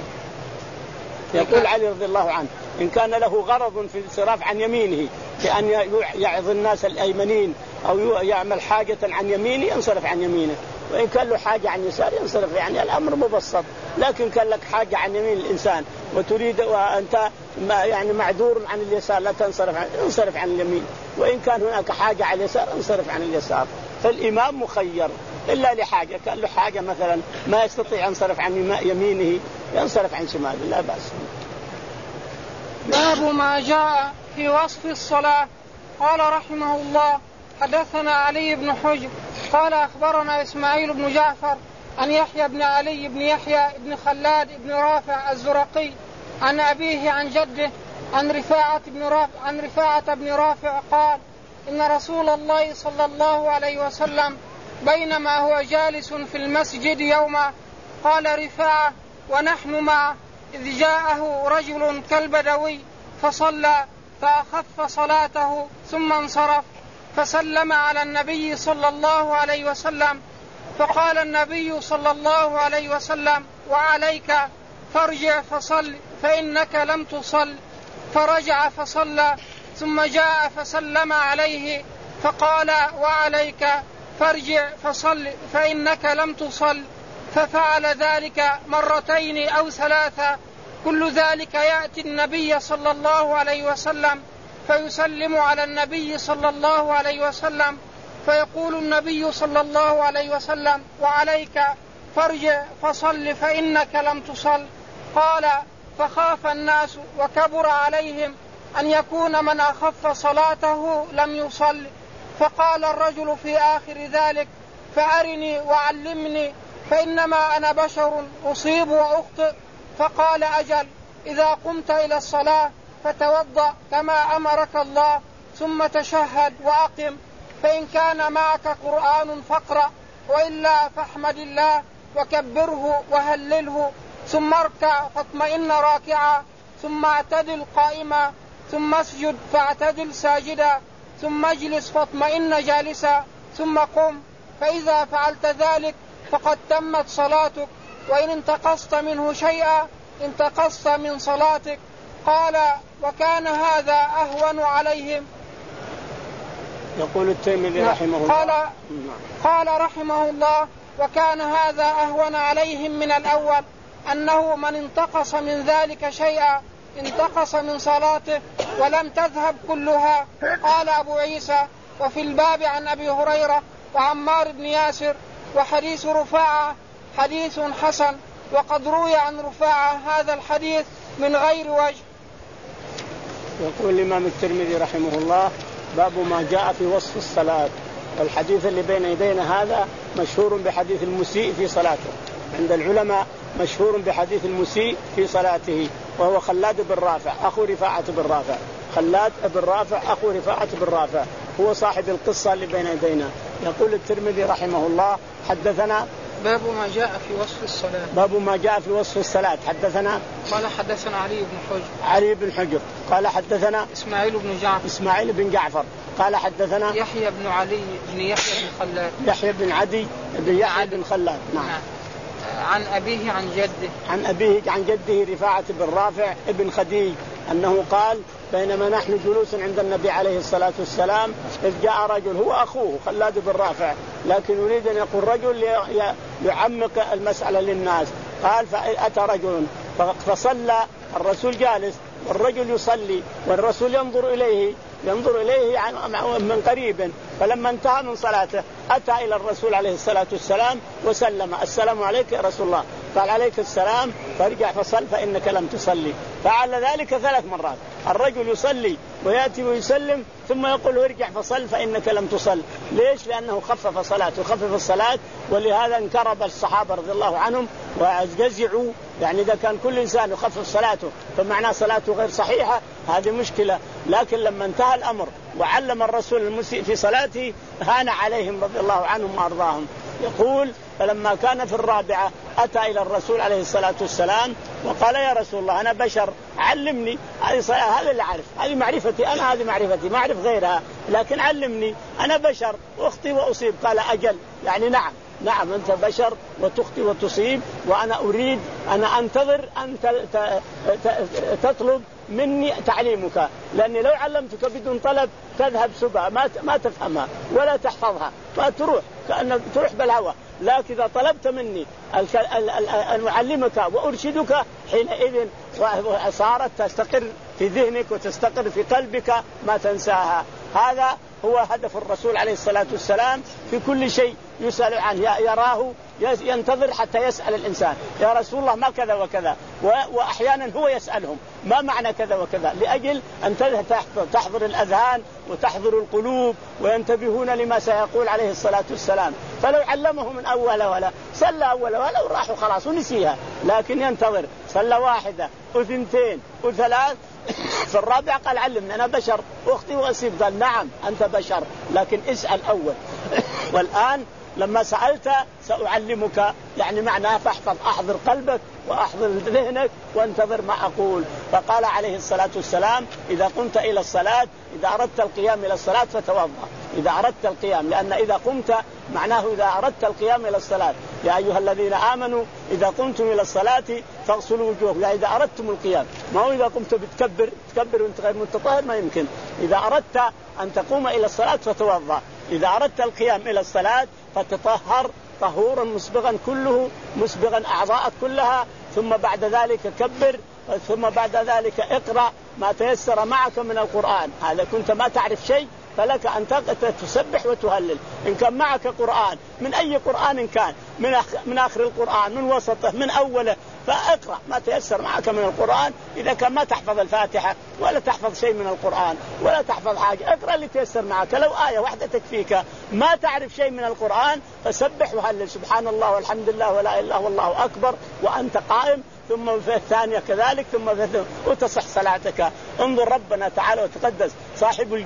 يقول علي رضي الله عنه إن كان له غرض في الانصراف عن يمينه بأن يعظ الناس الأيمنين أو يعمل حاجة عن يمينه ينصرف عن يمينه، وإن كان له حاجة عن يسار ينصرف، يعني الأمر مبسط. لكن كان لك حاجة عن يمين الإنسان وتريد وأنت يعني معذور عن اليسار لا تنصرف عن انصرف عن اليمين، وإن كان هناك حاجة على اليسار انصرف عن اليسار. فالإمام مخير إلا لحاجة، كان له حاجة مثلا ما يستطيع ينصرف عن يمينه ينصرف عن شماله لا بأس. باب ما جاء في وصف الصلاة. قال رحمه الله حدثنا علي بن حجر قال أخبرنا إسماعيل بن جعفر عن يحيى بن علي بن يحيى بن خلاد بن رافع الزرقي عن أبيه عن جده عن رفاعة بن رافع, عن رفاعة بن رافع قال إن رسول الله صلى الله عليه وسلم بينما هو جالس في المسجد يوما قال رفاعة ونحن معه إذ جاءه رجل كالبدوي فصلى فأخف صلاته ثم انصرف فسلم على النبي صلى الله عليه وسلم فقال النبي صلى الله عليه وسلم وعليك فارجع فصل فإنك لم تصل. فرجع فصلى ثم جاء فسلم عليه فقال وعليك فارجع فصل فإنك لم تصل. ففعل ذلك مرتين أو ثلاثة، كل ذلك يأتي النبي صلى الله عليه وسلم فيسلم على النبي صلى الله عليه وسلم فيقول النبي صلى الله عليه وسلم وعليك فارجع فصل فإنك لم تصل. قال فخاف الناس وكبر عليهم أن يكون من أخف صلاته لم يصل. فقال الرجل في آخر ذلك فأرني وعلمني فإنما أنا بشر أصيب وأخطئ. فقال أجل إذا قمت إلى الصلاة فتوضأ كما أمرك الله ثم تشهد وأقم، فإن كان معك قرآن فاقرأ وإلا فاحمد الله وكبره وهلله ثم اركع فاطمئن راكعا ثم اعتدل قائما ثم اسجد فاعتدل ساجدا ثم اجلس فاطمئن جالسا ثم قم، فإذا فعلت ذلك فقد تمت صلاتك، وإن انتقصت منه شيئا انتقصت من صلاتك. قال: وكان هذا أهون عليهم. يقول الترمذي رحمه الله قال, قال رحمه الله: وكان هذا أهون عليهم من الأول، أنه من انتقص من ذلك شيئا انتقص من صلاته ولم تذهب كلها. قال أبو عيسى: وفي الباب عن أبي هريرة وعمار بن ياسر وحديث رفاعة حديث حسن، وقد روي عن رفاعة هذا الحديث من غير وجه. يقول الإمام الترمذي رحمه الله: باب ما جاء في وصف الصلاة. والحديث اللي بين يدينا هذا مشهور بحديث المسيء في صلاته، عند العلماء مشهور بحديث المسيء في صلاته، وهو خلاد بن رافع أخو رفاعة بن رافع. خلاد بن رافع أخو رفاعة بن رافع هو صاحب القصة اللي بين يدينا. يقول الترمذي رحمه الله: حدثنا باب ما جاء في وصف الصلاة. باب ما جاء في وصف الصلاة. حدثنا قال حدثنا علي بن حجر علي بن حجر قال حدثنا إسماعيل بن جعفر إسماعيل بن جعفر قال حدثنا يحيى بن علي بن يحيى بن خلاد يحيى بن عدي بن يحيى بن خلاد. نعم. عن أبيه عن جده عن أبيه عن جده رفاعة بن رافع ابن خديج أنه قال: بينما نحن جلوس عند النبي عليه الصلاة والسلام إذ جاء رجل، هو أخوه خلاد بن رافع، لكن يريد أن يقول رجل يعمق المسألة للناس. قال: فأتى رجل فصلى، الرسول جالس والرجل يصلي والرسول ينظر إليه ينظر إليه من قريب، فلما انتهى من صلاته أتى إلى الرسول عليه الصلاة والسلام وسلم: السلام عليك يا رسول الله. قال: عليك السلام، فارجع فصل فإنك لم تصلي. فعل ذلك ثلاث مرات، الرجل يصلي ويأتي ويسلم ثم يقول: ارجع فصل فإنك لم تصل. ليش؟ لأنه خفف صلاته خفف الصلاة. ولهذا انكرب الصحابة رضي الله عنهم وجزعوا، يعني إذا كان كل إنسان يخفف صلاته فمعناه صلاته غير صحيحة، هذه مشكلة. لكن لما انتهى الأمر وعلم الرسول المسيء في صلاته هان عليهم رضي الله عنهم وأرضاهم. يقول: فلما كان في الرابعة أتى إلى الرسول عليه الصلاة والسلام وقال: يا رسول الله أنا بشر، علمني هذه صلاة، هذا اللي أعرف، هذه معرفتي أنا، هذه معرفتي ما أعرف غيرها، لكن علمني، أنا بشر أخطي وأصيب. قال: أجل، يعني نعم نعم أنت بشر وتخطي وتصيب، وأنا أريد أنا أنتظر أن تطلب مني تعليمك، لأني لو علمتك بدون طلب تذهب سبا ما ما تفهمها ولا تحفظها، فتروح كأنك تروح بالهوى. لكن إذا طلبت مني أن أعلمك وأرشدك حينئذ صارت تستقر في ذهنك وتستقر في قلبك ما تنساها. هذا هو هدف الرسول عليه الصلاة والسلام في كل شيء يسأل عنه، يراه ينتظر حتى يسأل الإنسان: يا رسول الله ما كذا وكذا، وأحيانا هو يسألهم ما معنى كذا وكذا، لأجل أن تحضر الأذهان وتحضر القلوب وينتبهون لما سيقول عليه الصلاة والسلام. فلو علمه من أول ولا صلى أول ولا وراحوا خلاص ونسيها، لكن ينتظر صلى واحدة وثنتين وثلاث، في الرابع قال: علمني أنا بشر أختي وأصيب. قال: نعم أنت بشر، لكن اسأل أول. والآن لما سألت سأعلمك، يعني معناه فاحفظ، أحضر قلبك وأحضر ذهنك وانتظر ما أقول. فقال عليه الصلاة والسلام: إذا قمت إلى الصلاة، إذا أردت القيام إلى الصلاة فتوضأ. إذا أردت القيام، لأن إذا قمت معناه إذا أردت القيام إلى الصلاة. يا أيها الذين آمنوا إذا قمتم إلى الصلاة فاغسلوا وجوهكم، يعني إذا أردتم القيام، ما هو إذا قمت بتكبر تكبر وانت غير متطهر، ما يمكن. إذا أردت أن تقوم إلى الصلاة فتوضأ، إذا أردت القيام إلى الصلاة فتطهر طهورا مسبغا كله، مسبغا أعضاءك كلها، ثم بعد ذلك كبر، ثم بعد ذلك اقرأ ما تيسر معك من القرآن. هذا كنت ما تعرف شيء فلك أن تسبح وتهلل. إن كان معك قرآن من أي قرآن كان، من من آخر القرآن، من وسطه، من أوله، فاقرأ ما تيسر معك من القرآن. إذا كان ما تحفظ الفاتحة ولا تحفظ شيء من القرآن ولا تحفظ حاجة، اقرأ اللي تيسر معك، لو آية واحدة تكفيك. ما تعرف شيء من القرآن فسبح وهلل سبحان الله والحمد لله ولا إله إلا الله أكبر وأنت قائم، ثم في الثانية كذلك، ثم في وتصح صلاتك. انظر ربنا تعالى وتقدس صاحب الجود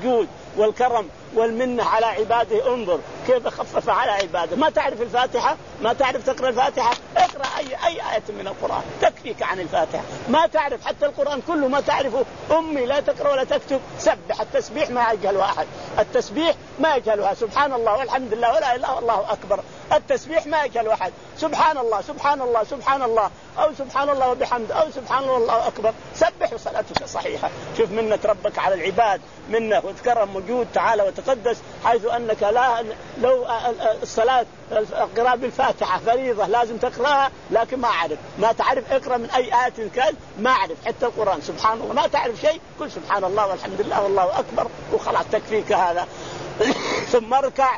والكرم والمنة على عباده. انظر كيف خفف على عباده. ما تعرف الفاتحة، ما تعرف تقرأ الفاتحة، اقرأ أي أي آية من القرآن تكفيك عن الفاتحة. ما تعرف حتى القرآن كله ما تعرفه، أمي لا تقرأ ولا تكتب، سبح. التسبيح ما يجهله أحد، التسبيح ما يجهلها، سبحان الله والحمد لله ولا إله إلا الله أكبر، التسبيح ما يجهله أحد، سبحان الله سبحان الله سبحان الله أو سبحان الله وبحمد أو سبحان الله والله أكبر، سبح وصلاتك صحيحة. شوف منة ربك على العباد، منة وتكرم وجود تعالى وتقدس، حيث أنك لا لو الصلاة القراءة بالفاتحة فريضة لازم تقرأها، لكن ما أعرف، ما تعرف اقرأ من أي آية كان، ما أعرف حتى القرآن سبحان الله ما تعرف شيء، كل سبحان الله والحمد لله والله أكبر وخلاص تكفيك هذا. ثم اركع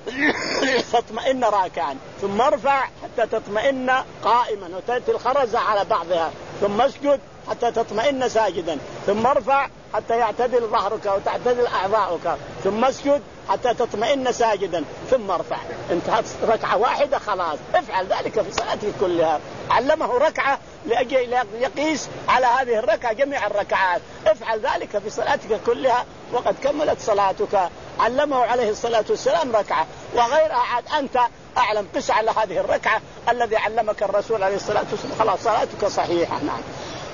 تطمئن راكعا، ثم ارفع حتى تطمئن قائما وتأتي الخرزة على بعضها، ثم اسجد حتى تطمئن ساجدا، ثم ارفع حتى يعتدل ظهرك وتعتدل أعضاؤك، ثم اسجد حتى تطمئن ساجدا، ثم ارفع. انتهت ركعة واحدة خلاص. افعل ذلك في صلاتك كلها. علمه ركعة لأجل يقيس على هذه الركعة جميع الركعات. افعل ذلك في صلاتك كلها وقد كملت صلاتك. علمه عليه الصلاة والسلام ركعة وغيرها عاد أنت أعلم، قس على هذه الركعة الذي علمك الرسول عليه الصلاة والسلام، خلاص صلاتك صحيحة. نعم.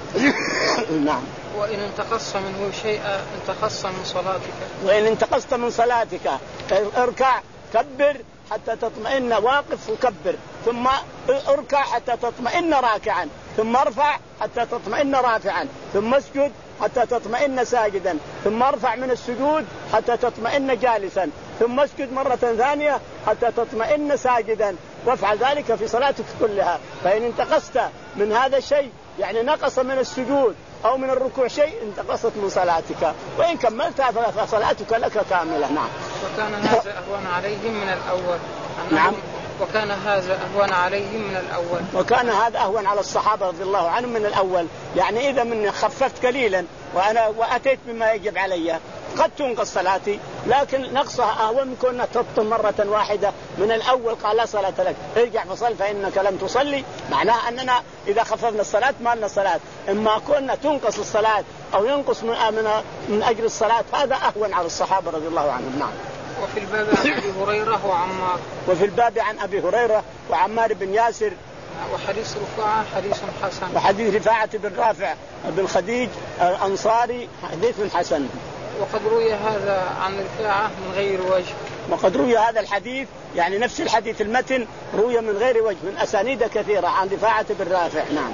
نعم. وإن انتقصت منه شيئا انتقصت من صلاتك. وإن انتقصت من صلاتك اركع كبر حتى تطمئن واقف وكبر، ثم اركع حتى تطمئن راكعا، ثم ارفع حتى تطمئن رافعا، ثم اسجد حتى تطمئن ساجدا، ثم ارفع من السجود حتى تطمئن جالسا، ثم اسجد مرة ثانية حتى تطمئن ساجدا، وافعل ذلك في صلاتك كلها. فإن انتقصت من هذا الشيء يعني نقص من السجود أو من الركوع شيء انتقصت من صلاتك، وإن كملتها فصلاتك لك كاملة. نعم. وكان هذا أهون عليهم من الأول. نعم. وكان هذا أهون عليهم من الأول. وكان هذا أهون على الصحابة رضي الله عنهم من الأول. يعني إذا من خففت قليلا وأنا وأتيت مما يجب علي قد تنقص صلاتي، لكن نقصها أهون من كنا تبطل مرة واحدة من الأول. قال لا صلاة لك، ارجع فصل فإنك لم تصلي. معناها أننا إذا خففنا الصلاة ما لنا صلاة. إما كنا تنقص الصلاة أو ينقص من من أجل الصلاة، هذا أهون على الصحابة رضي الله عنهم. نعم. وفي الباب عن أبي هريرة وعمار. وفي الباب عن أبي هريرة وعمار بن ياسر. وحديث رفاعة حديث حسن. وحديث رفاعة بن رافع بن خديج الأنصاري حديث حسن. وقد روي هذا عن رفاعة من غير وجه. وقد روي هذا الحديث يعني نفس الحديث المتن روي من غير وجه من أسانيد كثيرة عن رفاعة بن رافع. نعم.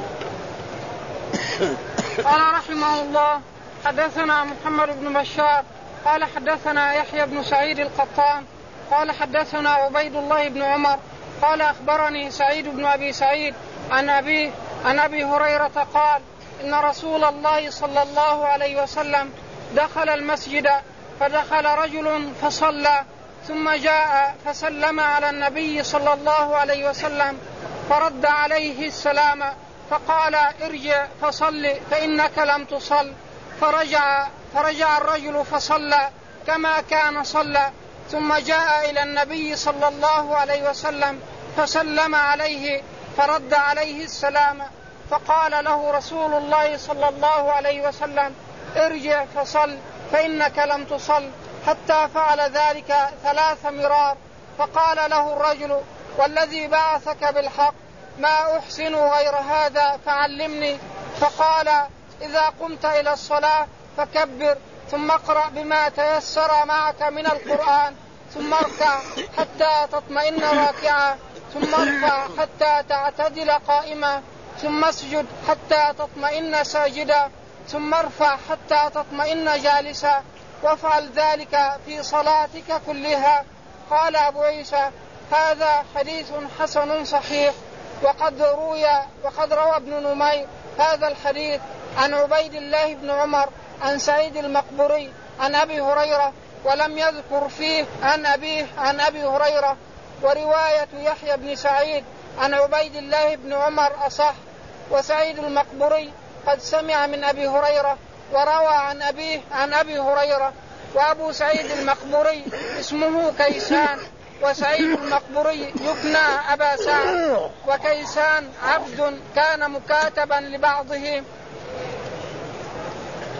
قال رحمه الله حدثنا محمد بن بشار قال حدثنا يحيى بن سعيد القطان قال حدثنا عبيد الله بن عمر قال أخبرني سعيد بن أبي سعيد عن أبي عن أبي هريرة قال إن رسول الله صلى الله عليه وسلم دخل المسجد فدخل رجل فصلى ثم جاء فسلم على النبي صلى الله عليه وسلم فرد عليه السلام فقال ارجع فصل فإنك لم تصل. فرجع فرجع الرجل فصلى كما كان صلى ثم جاء إلى النبي صلى الله عليه وسلم فسلم عليه فرد عليه السلام فقال له رسول الله صلى الله عليه وسلم ارجع فصل فإنك لم تصل حتى فعل ذلك ثلاث مرار. فقال له الرجل والذي بعثك بالحق ما أحسن غير هذا فعلمني. فقال إذا قمت إلى الصلاة فكبر ثم اقرأ بما تيسر معك من القرآن ثم اركع حتى تطمئن راكعا ثم ارفع حتى تعتدل قائما ثم اسجد حتى تطمئن ساجدا ثم ارفع حتى تطمئن جالسا وافعل ذلك في صلاتك كلها. قال أبو عيسى هذا حديث حسن صحيح. وقد روي وقد روى ابن نمير هذا الحديث عن عبيد الله بن عمر عن سعيد المقبري عن أبي هريرة ولم يذكر فيه عن أبيه عن أبي هريرة. ورواية يحيى بن سعيد عن عبيد الله بن عمر أصح. وسعيد المقبري قد سمع من أبي هريرة وروى عن أبيه عن أبي هريرة. وأبو سعيد المقبري اسمه كيسان وسعيد المقبري يكنى أبا سعد وكيسان عبد كان مكاتبا لبعضهم.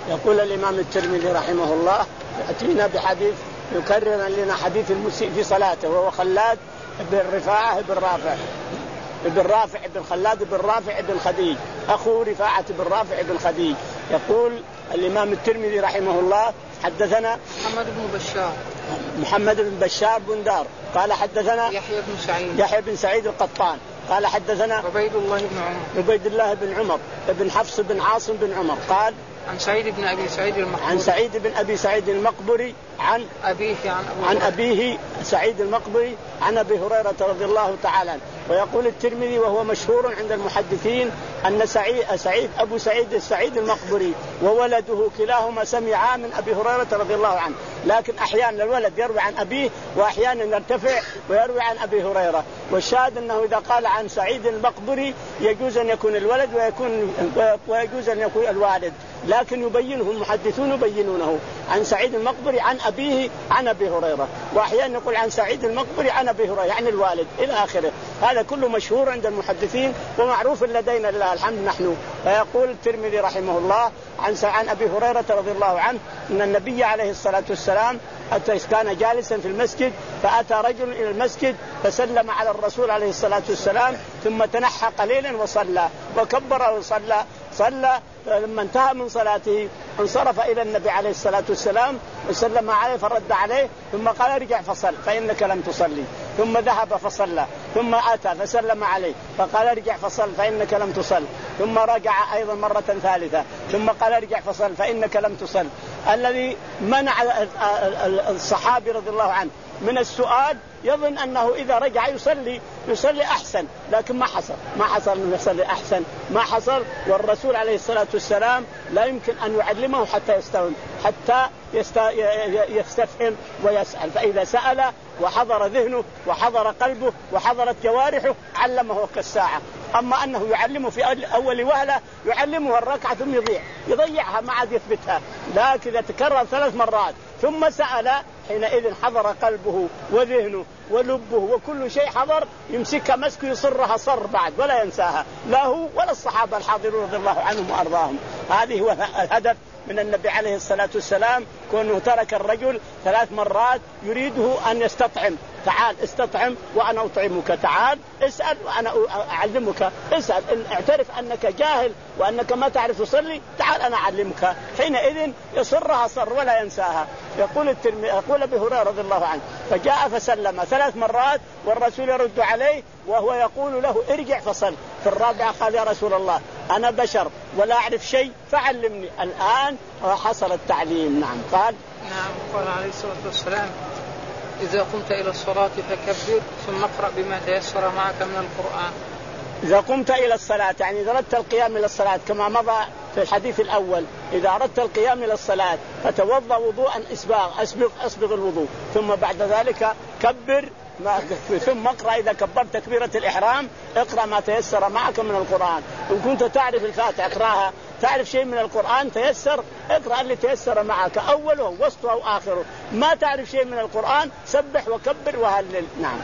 يقول الإمام الترمذي رحمه الله يأتينا بحديث يكرر لنا حديث المسيء في صلاته، وهو خلاد بن رفاعة بن رافع بن رافع بن خلاد بن رافع بن خديج أخو رفاعة بن رافع بن خديج. يقول الإمام الترمذي رحمه الله حدثنا محمد بن بشار محمد بن بشار بن دار قال حدثنا يحيى بن سعيد يحيى بن سعيد القطان قال حدثنا عبيد الله بن عمر عبيد الله بن عمر بن حفص بن عاصم بن عمر قال عن سعيد بن أبي سعيد المقبري عن سعيد بن أبي سعيد المقبري عن أبيه عن, عن أبيه سعيد المقبري عن أبي هريرة رضي الله تعالى عنه. ويقول الترمذي وهو مشهور عند المحدثين أن سعيد, سعيد أبو سعيد السعيد المقبري وولده كلاهما سمعا من أبي هريرة رضي الله عنه، لكن أحيانا الولد يروي عن أبيه وأحيانا يرتفع ويروي عن أبي هريرة. والشاهد أنه إذا قال عن سعيد المقبري يجوز أن يكون الولد ويكون ويجوز أن يكون الوالد، لكن يبينه المحدثون يبينونه عن سعيد المقبري عن أبيه عن أبي هريرة، وأحيانا يقول عن سعيد المقبري عن أبي هريرة يعني الوالد إلى آخره. هذا كله مشهور عند المحدثين ومعروف لدينا لله الحمد نحن. فيقول الترمذي رحمه الله عن عن أبي هريرة رضي الله عنه أن النبي عليه الصلاة والسلام كان جالسا في المسجد فأتى رجل إلى المسجد فسلم على الرسول عليه الصلاة والسلام ثم تنحى قليلا وصلى وكبر وصلى صلى لما انتهى من صلاته انصرف إلى النبي عليه الصلاة والسلام وسلم عليه فرد عليه ثم قال ارجع فصل فإنك لم تصلي، ثم ذهب فصلى ثم أتى فسلم عليه فقال ارجع فصل فإنك لم تصل، ثم رجع أيضا مرة ثالثة ثم قال ارجع فصل فإنك لم تصل. الذي منع الصحابي رضي الله عنه من السؤال يظن أنه إذا رجع يصلي يصلي أحسن، لكن ما حصل ما حصل أنه يصلي أحسن ما حصل. والرسول عليه الصلاة والسلام لا يمكن أن يعلمه حتى يستوعب حتى يستفهم ويسأل، فإذا سأل وحضر ذهنه وحضر قلبه وحضرت جوارحه علمه كالساعة. أما أنه يعلمه في أول وهلة يعلمه الركعة ثم يضيع يضيعها ما عاد يثبتها، لكن إذا تكرر ثلاث مرات ثم سأل حينئذ حضر قلبه وذهنه ولبه وكل شيء حضر يمسكها مسك يصرها صر بعد ولا ينساها لا هو ولا الصحابة الحاضرون رضي الله عنهم وأرضاهم. هذه هو الهدف من النبي عليه الصلاة والسلام، كونه ترك الرجل ثلاث مرات يريده أن يستطعم. تعال استطعم وأنا أطعمك، تعال اسأل وأنا أعلمك، اسأل إن اعترف أنك جاهل وأنك ما تعرف تصلي تعال أنا أعلمك، حينئذ يصرها صر ولا ينساها. يقول الترمذي يقول أبي هريرة رضي الله عنه فجاء فسلم ثلاث مرات والرسول يرد عليه وهو يقول له ارجع فصل. في الرابعة قال يا رسول الله أنا بشر ولا أعرف شيء فعلمني. الآن حصل التعليم. نعم قال نعم قال عليه الصلاة والسلام إذا قمت إلى الصلاة فكبر ثم اقرأ بما تيسر معك من القرآن. إذا قمت إلى الصلاة يعني إذا أردت القيام إلى الصلاة كما مضى في الحديث الأول، إذا أردت القيام إلى الصلاة فتوضأ وضوءا إسباغ أسبغ, أسبغ الوضوء ثم بعد ذلك كبر ما ثم اقرأ. إذا كبرت تكبيرة الإحرام اقرأ ما تيسر معك من القرآن. إن كنت تعرف الفاتحة اقرأها، تعرف شيء من القرآن تيسر اقرأ اللي تيسر معك أوله وسطه وآخره. ما تعرف شيء من القرآن سبح وكبر وهلل. نعم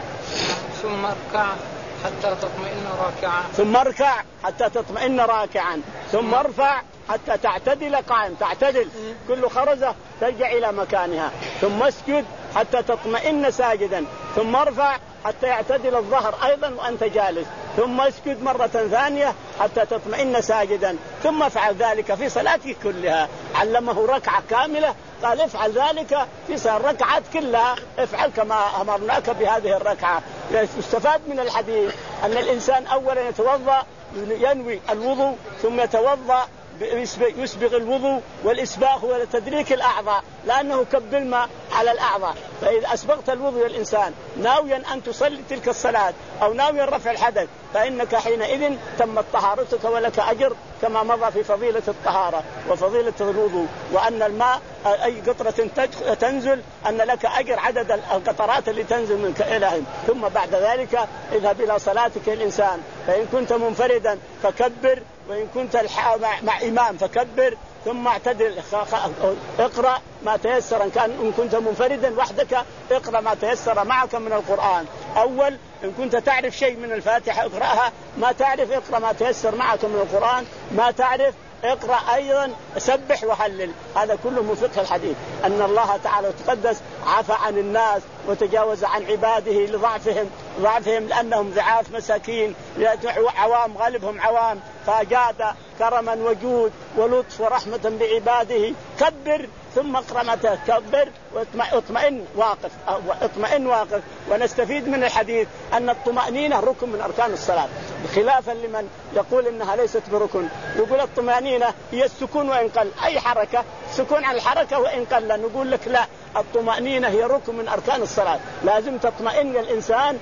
ثم اركع حتى تطمئن راكعا ثم اركع حتى تطمئن راكعا ثم ارفع حتى تعتدل قائم، تعتدل كل خرزة ترجع إلى مكانها، ثم اسجد حتى تطمئن ساجدا، ثم ارفع حتى يعتدل الظهر أيضا وأنت جالس، ثم اسجد مرة ثانية حتى تطمئن ساجدا، ثم افعل ذلك في صلاتك كلها. علمه ركعة كاملة قال افعل ذلك في الركعات كلها، افعل كما أمرناك بهذه الركعة. يستفاد من الحديث أن الإنسان أولا يتوضأ ينوي الوضوء ثم يتوضأ يسبغ الوضوء، والإسباغ هو تدريك الأعضاء لأنه كب الماء على الأعضاء. فإذا أسبغت الوضوء الإنسان ناويا أن تصلي تلك الصلاة أو ناويا رفع الحدث فإنك حينئذ تمت طهارتك ولك أجر كما مضى في فضيلة الطهارة وفضيلة الوضوء، وأن الماء أي قطرة تنزل أن لك أجر عدد القطرات اللي تنزل منك إليهم. ثم بعد ذلك اذهب إلى صلاتك الإنسان، فإن كنت منفردا فكبر، وإن كنت مع إمام فكبر، ثم اعتدل اقرأ ما تيسر. إن كان إن كنت منفردا وحدك اقرأ ما تيسر معك من القرآن. أول إن كنت تعرف شيء من الفاتحة اقرأها، ما تعرف اقرأ ما تيسر معك من القرآن، ما تعرف اقرأ أيضا سبح وهلل. هذا كله من فقه الحديث، أن الله تعالى وتقدس عفى عن الناس وتجاوز عن عباده لضعفهم ضعفهم لأنهم ضعاف مساكين عوام، غالبهم عوام، فأجاد كرما وجود ولطف ورحمة بعباده. كبر ثم اقرأ متى كبر واطمئن واقف اطمئن واقف. ونستفيد من الحديث أن الطمأنينة ركن من أركان الصلاة، خلافا لمن يقول إنها ليست بركن. يقول الطمأنينة هي السكون وإن قل، أي حركة سكون عن الحركة وإن قل. نقول لك لا، الطمأنينة هي ركن من أركان الصلاة، لازم تطمئن الإنسان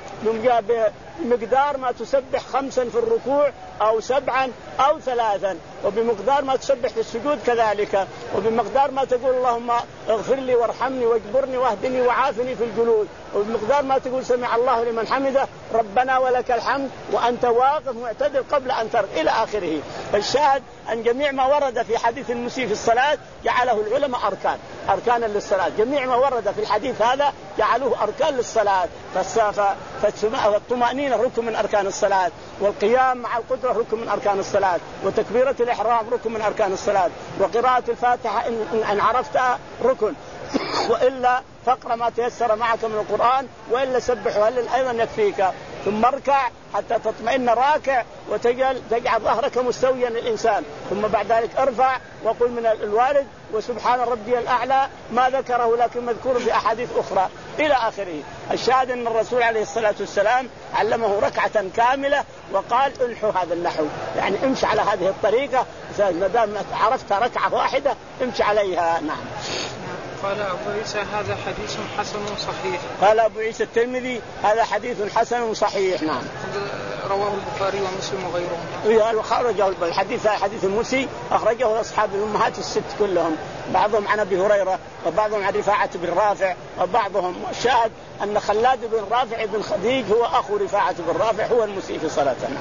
بمقدار ما تسبح خمسا في الركوع أو سبعا أو ثلاثا، وبمقدار ما تسبح في السجود كذلك، وبمقدار ما تقول اللهم اغفر لي وارحمني واجبرني واهدني وعافني في الجلود، وبمقدار ما تقول سمع الله لمن حمده ربنا ولك الحمد وأنت واقف معتدل قبل أن ترد إلى آخره. الشاهد أن جميع ما ورد في حديث المسيء في الصلاة جعله العلماء أركان أركانا للصلاة. جميع ما ورد في الحديث هذا جعلوه أركان للصلاة. فالطمأنينة ركن من أركان الصلاة، والقيام مع القدرة ركن من أركان الصلاة، وتكبيرة الإحرام ركن من أركان الصلاة، وقراءة الفاتحة إن عرفتها ركن، وإلا فاقرأ ما تيسر معك من القرآن، وإلا سبح وهلل أيضا يكفيك. ثم اركع حتى تطمئن راكع وتجعل تجعل ظهرك مستويا للإنسان. ثم بعد ذلك ارفع وقل من الوارد وسبحان ربي الأعلى ما ذكره لكن مذكور في أحاديث أخرى إلى آخره. الشاهد أن الرسول عليه الصلاة والسلام علمه ركعة كاملة وقال انحو هذا النحو، يعني امشي على هذه الطريقة، ما دام عرفت ركعة واحدة امشي عليها. نعم. قال أبو عيسى هذا حديث حسن صحيح. قال أبو عيسى الترمذي هذا حديث حسن صحيح. نعم. رواه البخاري ومسلم وغيرهم. خرجه الحديث حديث المسي أخرجه أصحاب الأمهات الست كلهم، بعضهم عن أبي هريرة وبعضهم عن رفاعة بن رافع وبعضهم. الشاهد أن خلاد بن رافع بن خديج هو أخو رفاعة بن رافع هو المسيء في صلاتنا.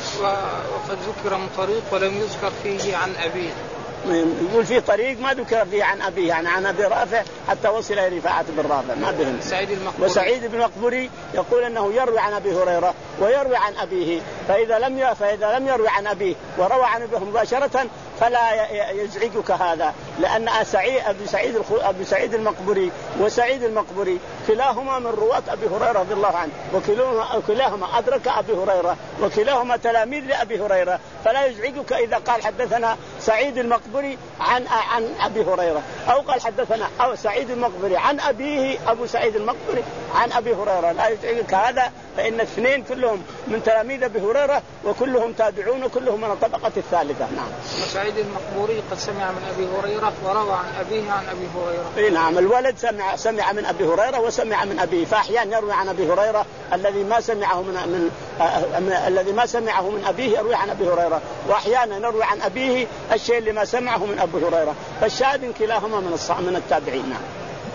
وقد ذكر من طريق ولم يذكر فيه عن أبيه. يقول في طريق ما ذكر فيه عن أبيه، يعني عن أبي رافع حتى وصل إلى رفاعة بن رافع ما بهم. سعيد المقبري. وسعيد بن المقبري يقول أنه يروي عن أبي هريرة ويروي عن أبيه، فإذا لم فإذا لم يروي عن أبيه وروى عن أبيه مباشرة فلا يزعجك هذا، لأن سعيد أبي سعيد أبي سعيد المقبري وسعيد المقبري كلاهما من رواة أبي هريرة رضي الله عنه، وكلاهما وكلاهما أدرك أبي هريرة وكلاهما تلاميذ لأبي هريرة، فلا يزعجك إذا قال حدثنا سعيد المقبري عن عن أبي هريرة، أو قال حدثنا أو سعيد المقبري عن أبيه أبو سعيد المقبري عن أبي هريرة، لا يزعجك هذا، فإن الاثنين كلهم من تلاميذ أبي هريرة وكلهم تابعون وكلهم من الطبقة الثالثة. نعم. سعيد المقبوري قد سمع من أبي هريرة وروى عن أبيه عن أبي هريرة. نعم. الولد سمع سمع من أبي هريرة وسمع من أبيه، فأحيانا يروي عن أبي هريرة الذي ما سمعه من, من آه الذي ما سمعه من أبيه يروي عن أبي هريرة، وأحيانا يروي عن أبيه الشيء اللي ما سمعه من أبي هريرة، فالشاهد كلاهما من من التابعين. نعم.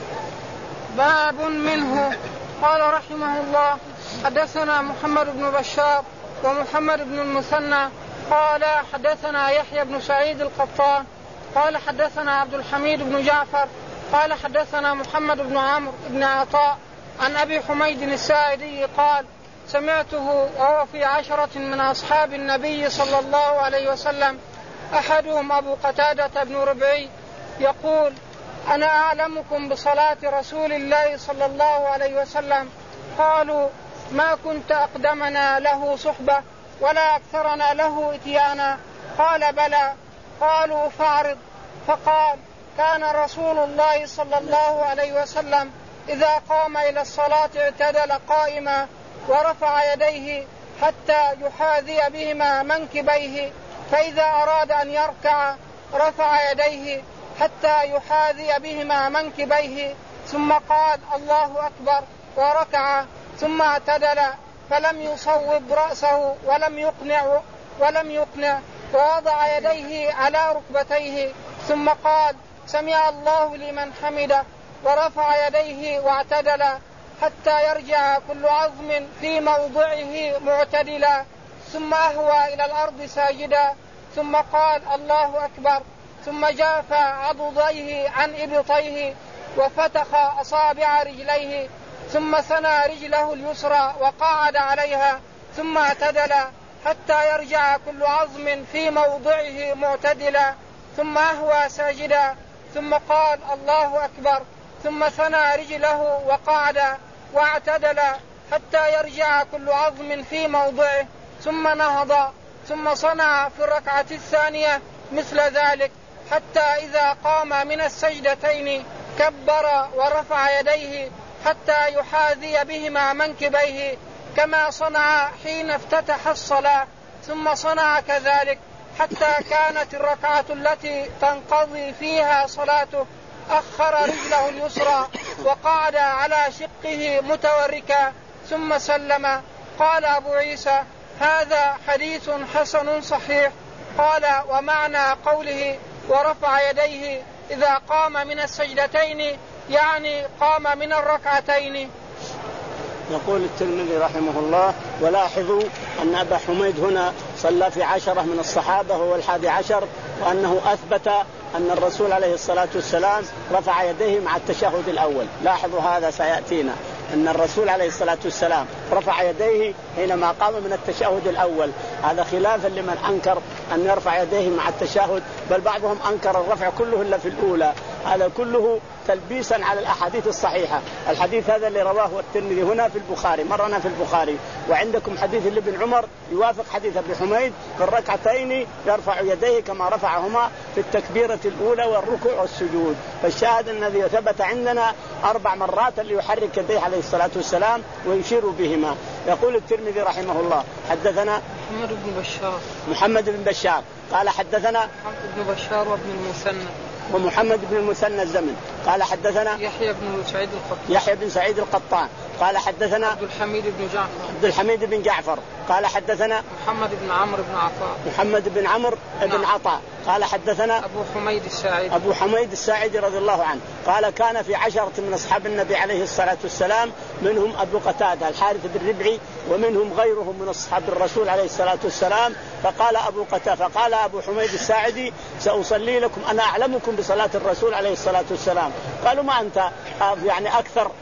باب منه. قال رحمه الله حدثنا محمد بن بشار ومحمد بن المثنى قال حدثنا يحيى بن سعيد القطان قال حدثنا عبد الحميد بن جعفر قال حدثنا محمد بن عمرو بن عطاء عن أبي حميد الساعدي قال سمعته وهو في عشرة من أصحاب النبي صلى الله عليه وسلم، أحدهم أبو قتادة بن ربعي يقول أنا أعلمكم بصلاة رسول الله صلى الله عليه وسلم. قالوا ما كنت أقدمنا له صحبة ولا أكثرنا له إتيانا. قال بلى. قالوا فاعرض. فقال كان رسول الله صلى الله عليه وسلم إذا قام إلى الصلاة اعتدل قائما ورفع يديه حتى يحاذي بهما منكبيه، فإذا أراد أن يركع رفع يديه حتى يحاذي بهما منكبيه، ثم قال الله أكبر وركع، ثم اعتدل فلم يصوب رأسه ولم يقنع ولم يقنع ووضع يديه على ركبتيه، ثم قال سمع الله لمن حمده ورفع يديه واعتدل حتى يرجع كل عظم في موضعه معتدلا، ثم أهوى إلى الأرض ساجدا، ثم قال الله أكبر، ثم جاف عضديه عن إبطيه وفتخ أصابع رجليه، ثم ثنى رجله اليسرى وقعد عليها، ثم اعتدل حتى يرجع كل عظم في موضعه معتدلا، ثم أهوى ساجدا، ثم قال الله أكبر، ثم ثنى رجله وقعد واعتدل حتى يرجع كل عظم في موضعه، ثم نهض، ثم صنع في الركعة الثانية مثل ذلك، حتى إذا قام من السجدتين كبر ورفع يديه حتى يحاذي بهما منكبيه كما صنع حين افتتح الصلاة، ثم صنع كذلك حتى كانت الركعة التي تنقضي فيها صلاته أخر رجله اليسرى وقعد على شقه متوركا ثم سلم. قال أبو عيسى: هذا حديث حسن صحيح. قال: ومعنى قوله ورفع يديه إذا قام من السجدتين يعني قام من الركعتين. يقول الترمذي رحمه الله: ولاحظوا أن أبا حميد هنا صلى في عشرة من الصحابة هو الحادي عشر، وأنه أثبت أن الرسول عليه الصلاة والسلام رفع يديه مع التشهد الأول. لاحظوا هذا سيأتينا، أن الرسول عليه الصلاة والسلام رفع يديه حينما قام من التشهد الأول، هذا خلافا لمن أنكر أن يرفع يديه مع التشهد، بل بعضهم أنكر الرفع كله إلا في الأولى. هذا كله تلبيسا على الأحاديث الصحيحة. الحديث هذا اللي رواه الترمذي هنا في البخاري، مرنا في البخاري، وعندكم حديث لابن عمر يوافق حديث ابن حميد في الركعتين يرفع يديه كما رفعهما في التكبيرة الأولى والركوع والسجود. فالشاهد الذي ثبت عندنا أربع مرات اللي يحرك يديه عليه الصلاة والسلام ويشير بهما. يقول الترمذي رحمه الله: حدثنا محمد بن بشار محمد بن بشار قال حدثنا محمد بن بشار وابن المثنى ومحمد بن المثنى الزمن قال حدثنا يحيى بن سعيد القطان يحيى بن سعيد القطان قال حدثنا عبد الحميد بن جعفر عبد الحميد بن جعفر قال حدثنا محمد بن عمرو بن عطاء محمد بن عمرو بن عطاء قال حدثنا أبو حميد الساعدي أبو حميد الساعدي رضي الله عنه قال: كان في عشرة من أصحاب النبي عليه الصلاة والسلام منهم أبو قتادة الحارث بن ربعي ومنهم غيرهم من أصحاب الرسول عليه الصلاة والسلام. فقال أبو قتادة فقال أبو حميد الساعدي: سأصلي لكم أنا أعلمكم بصلاة الرسول عليه الصلاة والسلام. قالوا: ما أنت يعني أكثر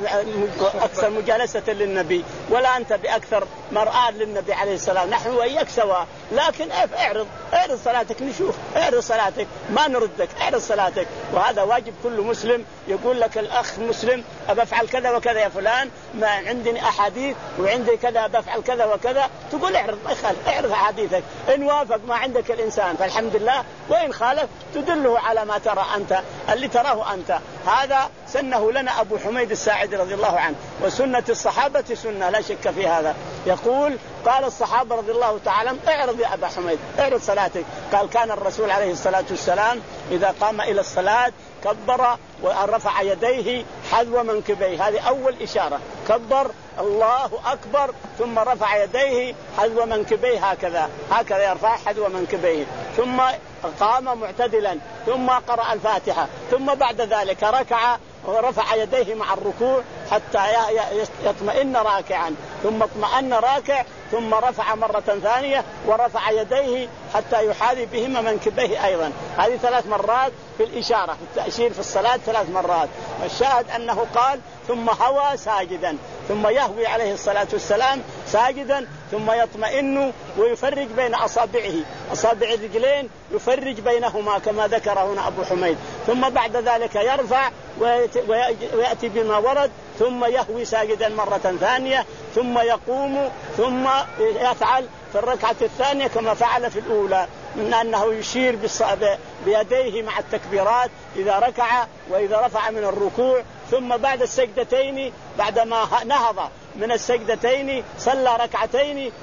أكثر مجالسة للنبي ولا أنت بأكثر مرآة للنبي عليه السلام، نحن وإياك سواء، لكن اعرض اعرض صلاتك نشوف، اعرض صلاتك ما نردك، اعرض صلاتك. وهذا واجب كل مسلم يقول لك الأخ مسلم أبفعل كذا وكذا يا فلان، ما عندي أحاديث وعندي كذا بفعل كذا وكذا، تقول اعرض ما يخالف، اعرض حديثك، إن وافق ما عندك الإنسان فالحمد لله، وإن خالف تدله على ما ترى أنت اللي تراه أنت. هذا سنه لنا أبو حميد الساعدي رضي الله عنه، وسنة الصحابة سنة لا شك في هذا. يقول: قال الصحابة رضي الله تعالى: اعرض يا أبا حميد اعرض صلاتك. قال: كان الرسول عليه الصلاة والسلام إذا قام إلى الصلاة كبر ورفع يديه حذو منكبيه، هذه أول إشارة، كبر الله أكبر ثم رفع يديه حذو منكبيه، هكذا هكذا يرفع حذو منكبيه، ثم قام معتدلا، ثم قرأ الفاتحة، ثم بعد ذلك ركع ورفع يديه مع الركوع حتى يطمئن راكعا، ثم اطمأن راكع، ثم رفع مرة ثانية ورفع يديه حتى يحاذي بهما منكبيه أيضا. هذه ثلاث مرات في الإشارة في التأشير في الصلاة ثلاث مرات. والشاهد أنه قال: ثم هوى ساجدا، ثم يهوي عليه الصلاة والسلام ساجدا، ثم يطمئن ويفرج بين أصابعه، أصابع الرجلين يفرج بينهما كما ذكر هنا أبو حميد، ثم بعد ذلك يرفع ويأتي بما ورد، ثم يهوي ساجدا مرة ثانية، ثم يقوم، ثم يفعل في الركعة الثانية كما فعل في الأولى، من أنه يشير بيديه مع التكبيرات إذا ركع وإذا رفع من الركوع. ثم بعد السجدتين بعدما نهض من السجدتين صلى ركعتين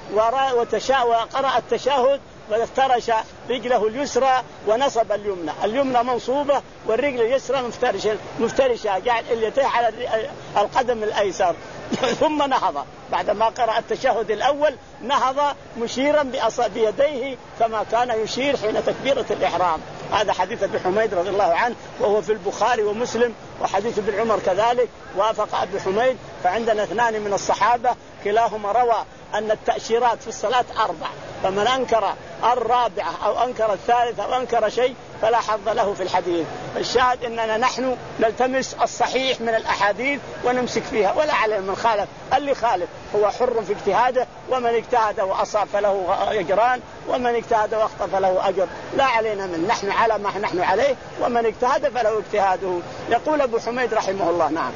وقرأ التشهد وافترش رجله اليسرى ونصب اليمنى، اليمنى منصوبة والرجل اليسرى مفترشة مفترشة جعل اليديه على القدم الأيسر. ثم نهض بعدما قرأ التشهد الأول، نهض مشيرا بيديه كما كان يشير حين تكبيرة الإحرام. هذا حديث ابن حميد رضي الله عنه وهو في البخاري ومسلم، وحديث ابن عمر كذلك وافق ابن حميد. فعندنا اثنان من الصحابة كلاهما روى أن التأشيرات في الصلاة أربع، فمن أنكر الرابعة أو أنكر الثالثة أو أنكر شيء فلا حظ له في الحديث. الشاهد أننا نحن نلتمس الصحيح من الأحاديث ونمسك فيها ولا عليه من خالف. اللي خالف هو حر في اجتهاده، ومن اجتهد وأصاب فله أجران، ومن اجتهد وأخطأ فله أجر، لا علينا من، نحن على ما نحن عليه، ومن اجتهد فله اجتهاده. يقول أبو حميد رحمه الله. نعم.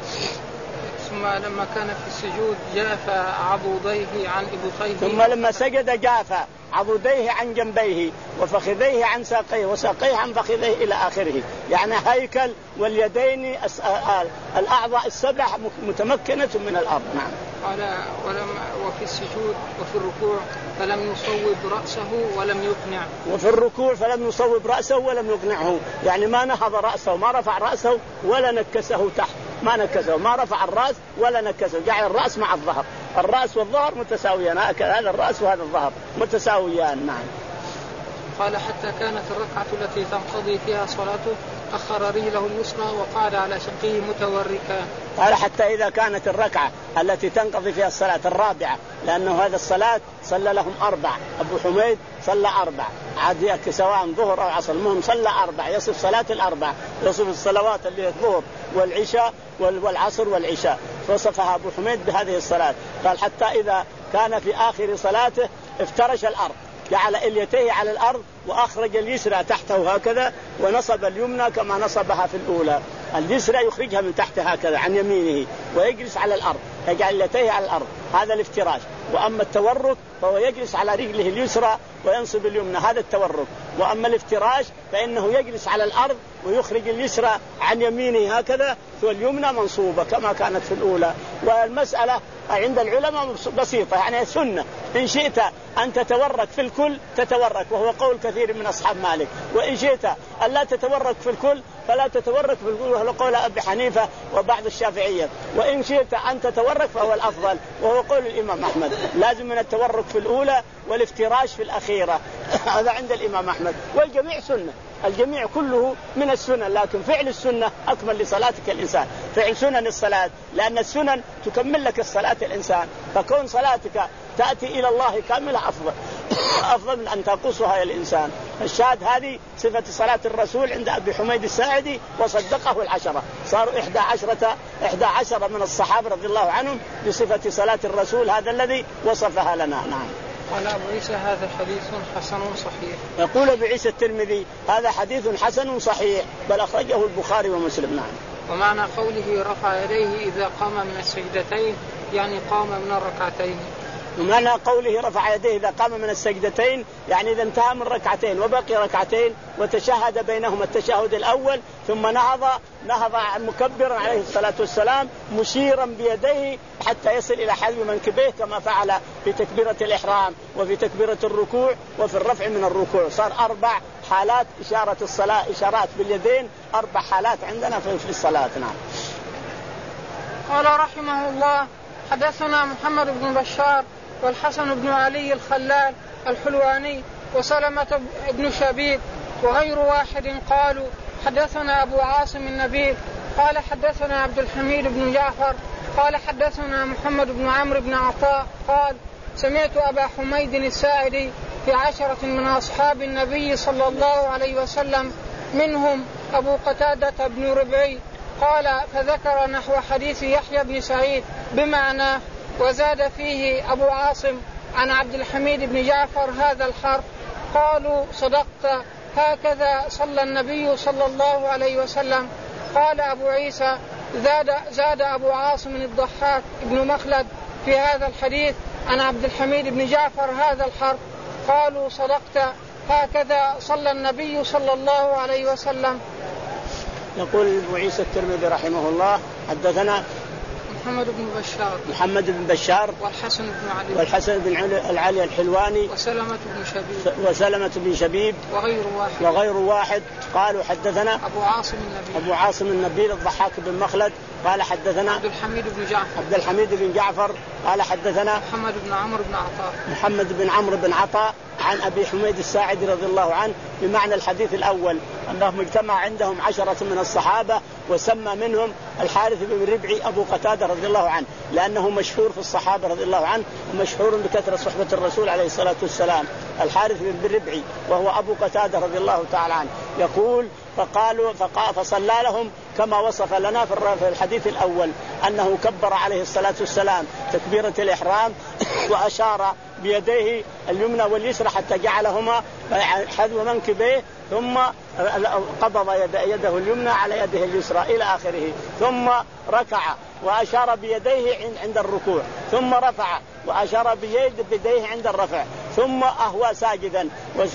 ثم لما كان في السجود جاف عضديه عن إبطيه. ثم لما سجد جاف عضديه عن جنبيه وفخذيه عن ساقيه وساقيه عن فخذيه إلى آخره، يعني هيكل واليدين الأعضاء السبع متمكنة من الأرض. نعم. قال ولما وفي السجود وفي الركوع فلم يصوب رأسه ولم يقنع. وفي الركوع فلم يصوب رأسه ولم يقنعه، يعني ما نهض رأسه، ما رفع رأسه ولا نكسه تحت، ما نكسه، ما رفع الرأس ولا نكسه، جعل الرأس مع الظهر، الرأس والظهر متساويان، هذا الرأس وهذا الظهر متساويان. نعم. قال حتى كانت الركعة التي تنقضي فيها صلاته أخر رجله اليسرى وقعد على شقه متوركا. قال حتى إذا كانت الركعة التي تنقضي فيها الصلاة الرابعة، لأنه هذا الصلاة صلى لهم أربع، أبو حميد صلى أربع، عاد سواء ظهر أو عصر، المهم صلى أربع، يصف صلاة الأربع، يصف الصلوات اللي الظهر والعشاء والعصر والعشاء، فوصفها أبو حميد بهذه الصلاة. قال حتى إذا كان في آخر صلاته افترش الأرض، جعل إليتيه على الأرض وأخرج اليسرى تحته هكذا، ونصب اليمنى كما نصبها في الأولى. اليسرى يخرجها من تحت هكذا عن يمينه ويجلس على الأرض، يجعل إليتيه على الأرض، هذا الافتراش. وأما التورك فهو يجلس على رجله اليسرى وينصب اليمنى، هذا التورك. وأما الافتراش فإنه يجلس على الأرض ويخرج اليسرى عن يمينه هكذا واليمنى منصوبة كما كانت في الأولى. والمسألة عند العلماء بسيطة، يعني سنة، إن شئت أن تتورك في الكل تتورك، وهو قول كثير من أصحاب مالك، وإن شئت أن لا تتورك في الكل فلا تتورك في الكل، وهو قول أبي حنيفة وبعض الشافعية، وإن شئت أن تتورك فهو الأفضل، وهو قول الإمام أحمد، لازم من التورك في الأولى والافتراش في الأخيرة. هذا عند الإمام أحمد، والجميع سنة، الجميع كله من السنن، لكن فعل السنة أكمل لصلاتك الإنسان، فعل سنن الصلاة، لأن السنن تكمل لك الصلاة الإنسان، فكون صلاتك تأتي إلى الله كاملة أفضل أفضل من أن تقصها الإنسان. الشاهد هذه صفة صلاة الرسول عند أبي حميد الساعدي، وصدقه العشرة، صاروا إحدى عشرة إحدى عشرة من الصحابة رضي الله عنهم بصفة صلاة الرسول، هذا الذي وصفها لنا. نعم. قال أبو عيسى هذا حديث حسن صحيح. يقول أبو عيسى الترمذي هذا حديث حسن صحيح، بل أخرجه البخاري ومسلم. نعم. ومعنى قوله رفع يديه إذا قام من السجدتين يعني قام من الركعتين. ومعنى قوله رفع يديه إذا قام من السجدتين يعني إذا انتهى من ركعتين وبقي ركعتين وتشهد بينهما التشهد الأول، ثم نهض نهض مكبرا عليه الصلاة والسلام مشيرا بيديه حتى يصل إلى حذو منكبيه، كما فعل في تكبيرة الإحرام وفي تكبيرة الركوع وفي الرفع من الركوع. صار أربع حالات إشارة الصلاة، إشارات باليدين، أربع حالات عندنا في الصلاة. نعم. قال رحمه الله حدثنا محمد بن بشار والحسن بن علي الخلال الحلواني وسلمة بن شبيب وغير واحد قالوا حدثنا أبو عاصم النبيل قال حدثنا عبد الحميد بن جعفر قال حدثنا محمد بن عمرو بن عطاء قال سمعت أبا حميد الساعدي في عشرة من أصحاب النبي صلى الله عليه وسلم منهم أبو قتادة بن ربعي قال فذكر نحو حديث يحيى بن سعيد بمعنى، وزاد فيه أبو عاصم عن عبد الحميد بن جعفر هذا الحرف. قالوا صدقت، هكذا صلى النبي صلى الله عليه وسلم. قال أبو عيسى زاد, زاد أبو عاصم الضحاك بن مخلد في هذا الحديث عن عبد الحميد بن جعفر هذا الحرف. قالوا صدقت، هكذا صلى النبي صلى الله عليه وسلم. يقول أبو عيسى الترمذي رحمه الله حدثنا محمد بن بشار محمد بن بشار والحسن بن علي والحسن بن العلي الحلواني وسلمة بن شبيب وسلمة بن شبيب وغير واحد وغير واحد قالوا حدثنا أبو عاصم النبيل أبو عاصم النبيل الضحاك بن مخلد قال حدثنا عبد الحميد بن جعفر عبد الحميد بن جعفر قال حدثنا محمد بن عمرو بن عطاء محمد بن عمرو بن عطاء عن أبي حميد الساعدي رضي الله عنه بمعنى الحديث الأول، أنهم اجتمع عندهم عشرة من الصحابة وسمى منهم الحارث بن ربعي أبو قتادة رضي الله عنه، لأنه مشهور في الصحابة رضي الله عنه ومشهور بكثرة صحبة الرسول عليه الصلاة والسلام. الحارث بن ربعي وهو أبو قتادة رضي الله تعالى عنه يقول فقالوا فقال فصلى لهم كما وصف لنا في الحديث الأول أنه كبر عليه الصلاة والسلام تكبيرة الإحرام وأشار بيديه اليمنى واليسرى حتى جعلهما حذو منكبيه، ثم قبض يد يده اليمنى على يده اليسرى إلى آخره، ثم ركع وأشار بيديه عند الركوع، ثم رفع وأشار بيديه عند الرفع، ثم أهوى ساجدا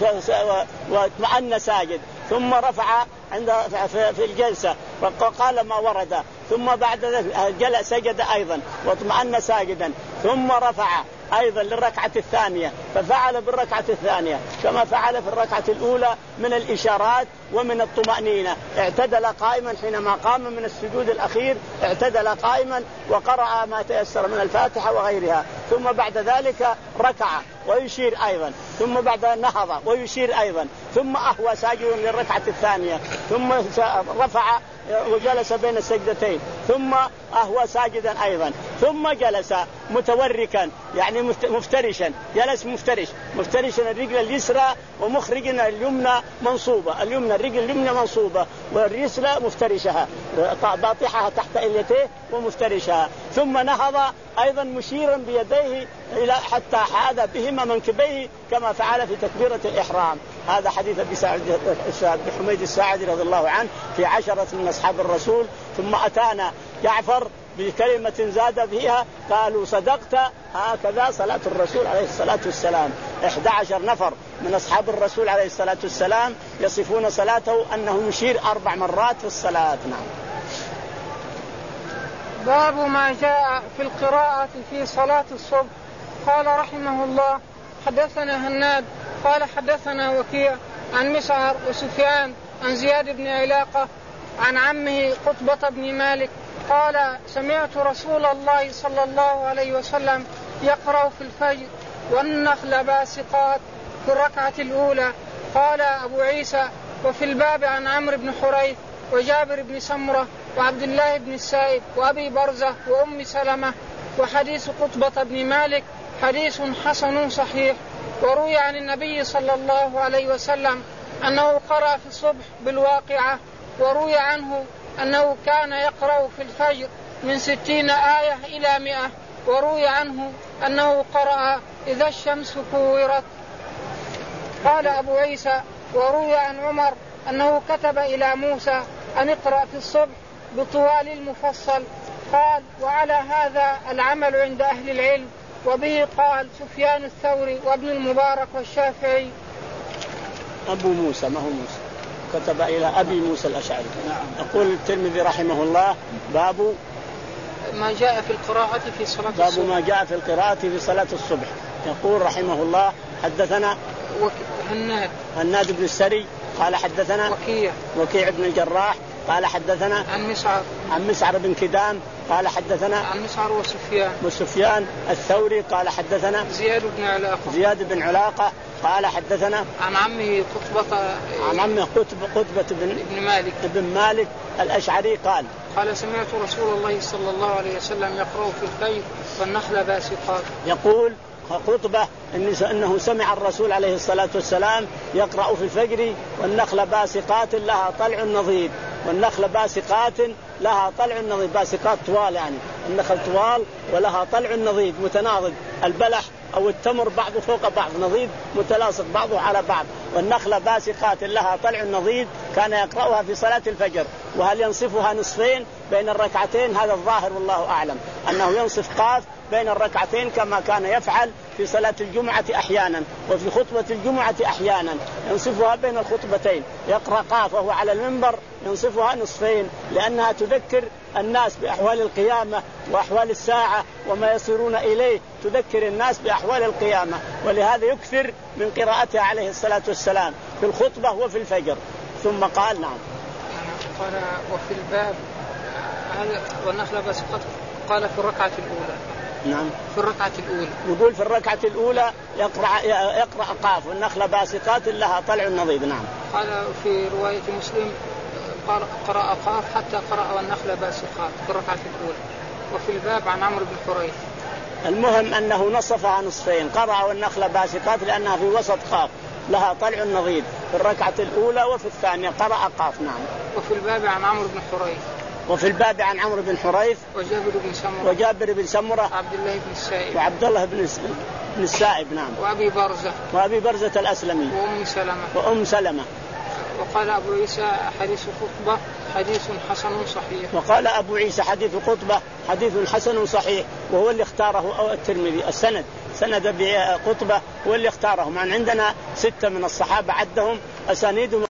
واطمأن ساجد، ثم رفع عند في الجلسة وقال ما ورد، ثم بعد ذلك جلس سجد أيضا واطمأن ساجدا، ثم رفع أيضا للركعة الثانية ففعل بالركعة الثانية كما فعل في الركعة الأولى من الإشارات ومن الطمأنينة. اعتدل قائما حينما قام من السجود الأخير، اعتدل قائما وقرأ ما تيسر من الفاتحة وغيرها، ثم بعد ذلك ركع ويشير أيضا، ثم بعد نهض ويشير أيضا، ثم أهوى ساجدا للركعة الثانية، ثم رفع وجلس بين السجدتين، ثم أهوى ساجدا أيضا، ثم جلس متوركا يعني مفترشا، جلس مفترش مفترشا الرجل اليسرى ومخرجنا اليمنى منصوبة، اليمنى الرجل اليمنى منصوبة واليسرى مفترشها باطحها تحت إليته ومفترشها، ثم نهض أيضا مشيرا بيديه إلى حتى حاذ بهما منكبيه كما فعل في تكبيرة الإحرام. هذا حديث أبي حميد الساعدي رضي الله عنه في عشرة من أصحاب الرسول. ثم أتانا جعفر بكلمة زاد فيها قالوا صدقت، هكذا صلاة الرسول عليه الصلاة والسلام. إحدى عشر نفر من أصحاب الرسول عليه الصلاة والسلام يصفون صلاته أنه يشير أربع مرات في الصلاة. نعم. باب ما جاء في القراءة في صلاة الصبح. قال رحمه الله حدثنا هناد قال حدثنا وكيع عن مسعر وسفيان عن زياد بن علاقة عن عمه قطبة بن مالك قال سمعت رسول الله صلى الله عليه وسلم يقرأ في الفجر والنخل باسقات في الركعة الأولى. قال أبو عيسى وفي الباب عن عمرو بن حريث وجابر بن سمرة وعبد الله بن السائب وأبي برزة وأم سلمة. وحديث قطبة بن مالك حديث حسن صحيح. وروي عن النبي صلى الله عليه وسلم أنه قرأ في الصبح بالواقعة، وروي عنه أنه كان يقرأ في الفجر من ستين آية إلى مئة، وروي عنه أنه قرأ إذا الشمس كورت. قال أبو عيسى وروي عن عمر أنه كتب إلى موسى أن اقرأ في الصبح بطوال المفصل. قال وعلى هذا العمل عند أهل العلم، وبه قال سفيان الثوري وابن المبارك والشافعي. أبو موسى ما هو موسى كتب إلى أبي موسى الأشعري. يقول الترمذي رحمه الله باب ما جاء في القراءة في صلاة باب الصبح. ما جاء في القراءة في صلاة الصبح. يقول رحمه الله حدثنا هناد هناد بن السري قال حدثنا وكيع وكيع بن الجراح قال حدثنا عن مسعر عن مسعر بن كدام قال حدثنا عن مسعر وسفيان وسفيان الثوري قال حدثنا زياد بن علاقة زياد بن علاقة قال حدثنا عن عمه قطبة عن عمه قطبة قطبة بن, بن مالك بن مالك الأشعري قال قال سمعت رسول الله صلى الله عليه وسلم يقرأ في الفجر والنخل باسقات. يقول قطبة إنه سمع الرسول عليه الصلاة والسلام يقرأ في الفجر والنخل باسقات لها طلع نضيد، والنخل باسقات لها طلع نضيد، باسقات طوال يعني النخل طوال ولها طلع نضيد متناضد، البلح أو التمر بعض فوق بعض نضيد متلاصق بعضه على بعض، والنخل باسقات لها طلع نضيد كان يقرأها في صلاة الفجر. وهل ينصفها نصفين بين الركعتين؟ هذا الظاهر والله أعلم أنه ينصف قاف بين الركعتين كما كان يفعل في صلاة الجمعة أحيانا وفي خطبة الجمعة أحيانا، ينصفها بين الخطبتين، يقرأ قاف وهو على المنبر ينصفها نصفين لأنها تذكر الناس بأحوال القيامة وأحوال الساعة وما يصيرون إليه، تذكر الناس بأحوال القيامة، ولهذا يكثر من قراءتها عليه الصلاة والسلام في الخطبة وفي الفجر. ثم قال نعم قال وفي الباب هذا والنخلة باسقات قال في الركعة الأولى. نعم في الركعة الأولى يقول في الركعة الأولى يقرأ يقرأ قاف والنخلة باسقات لها طلع نضيد. نعم. قال في رواية مسلم قرأ قاف حتى قرأ والنخلة باسقات في الركعة الأولى. وفي الباب عن عمرو بن حريث. المهم أنه نصفها نصفين، قرأ والنخلة باسقات لأنها في وسط قاف لها طلع نضيد في الركعة الأولى، وفي الثانية قرأ قاف. نعم. وفي الباب عن عمرو بن حريث. وفي الباب عن عمرو بن حريث وجابر بن سمرة وجابر بن سمرة عبد الله بن السائب وعبد الله بن بن السائب. نعم. وأبي برزة وأبي برزة الأسلمي وأم سلمة وأم سلمة. وقال أبو عيسى حديث خطبة حديث حسن صحيح. وقال أبو عيسى حديث خطبة حديث حسن صحيح، وهو اللي اختاره أو الترمذي السند سند بخطبة هو اللي اختاره. من عندنا ستة من الصحابة عدهم أسانيدهم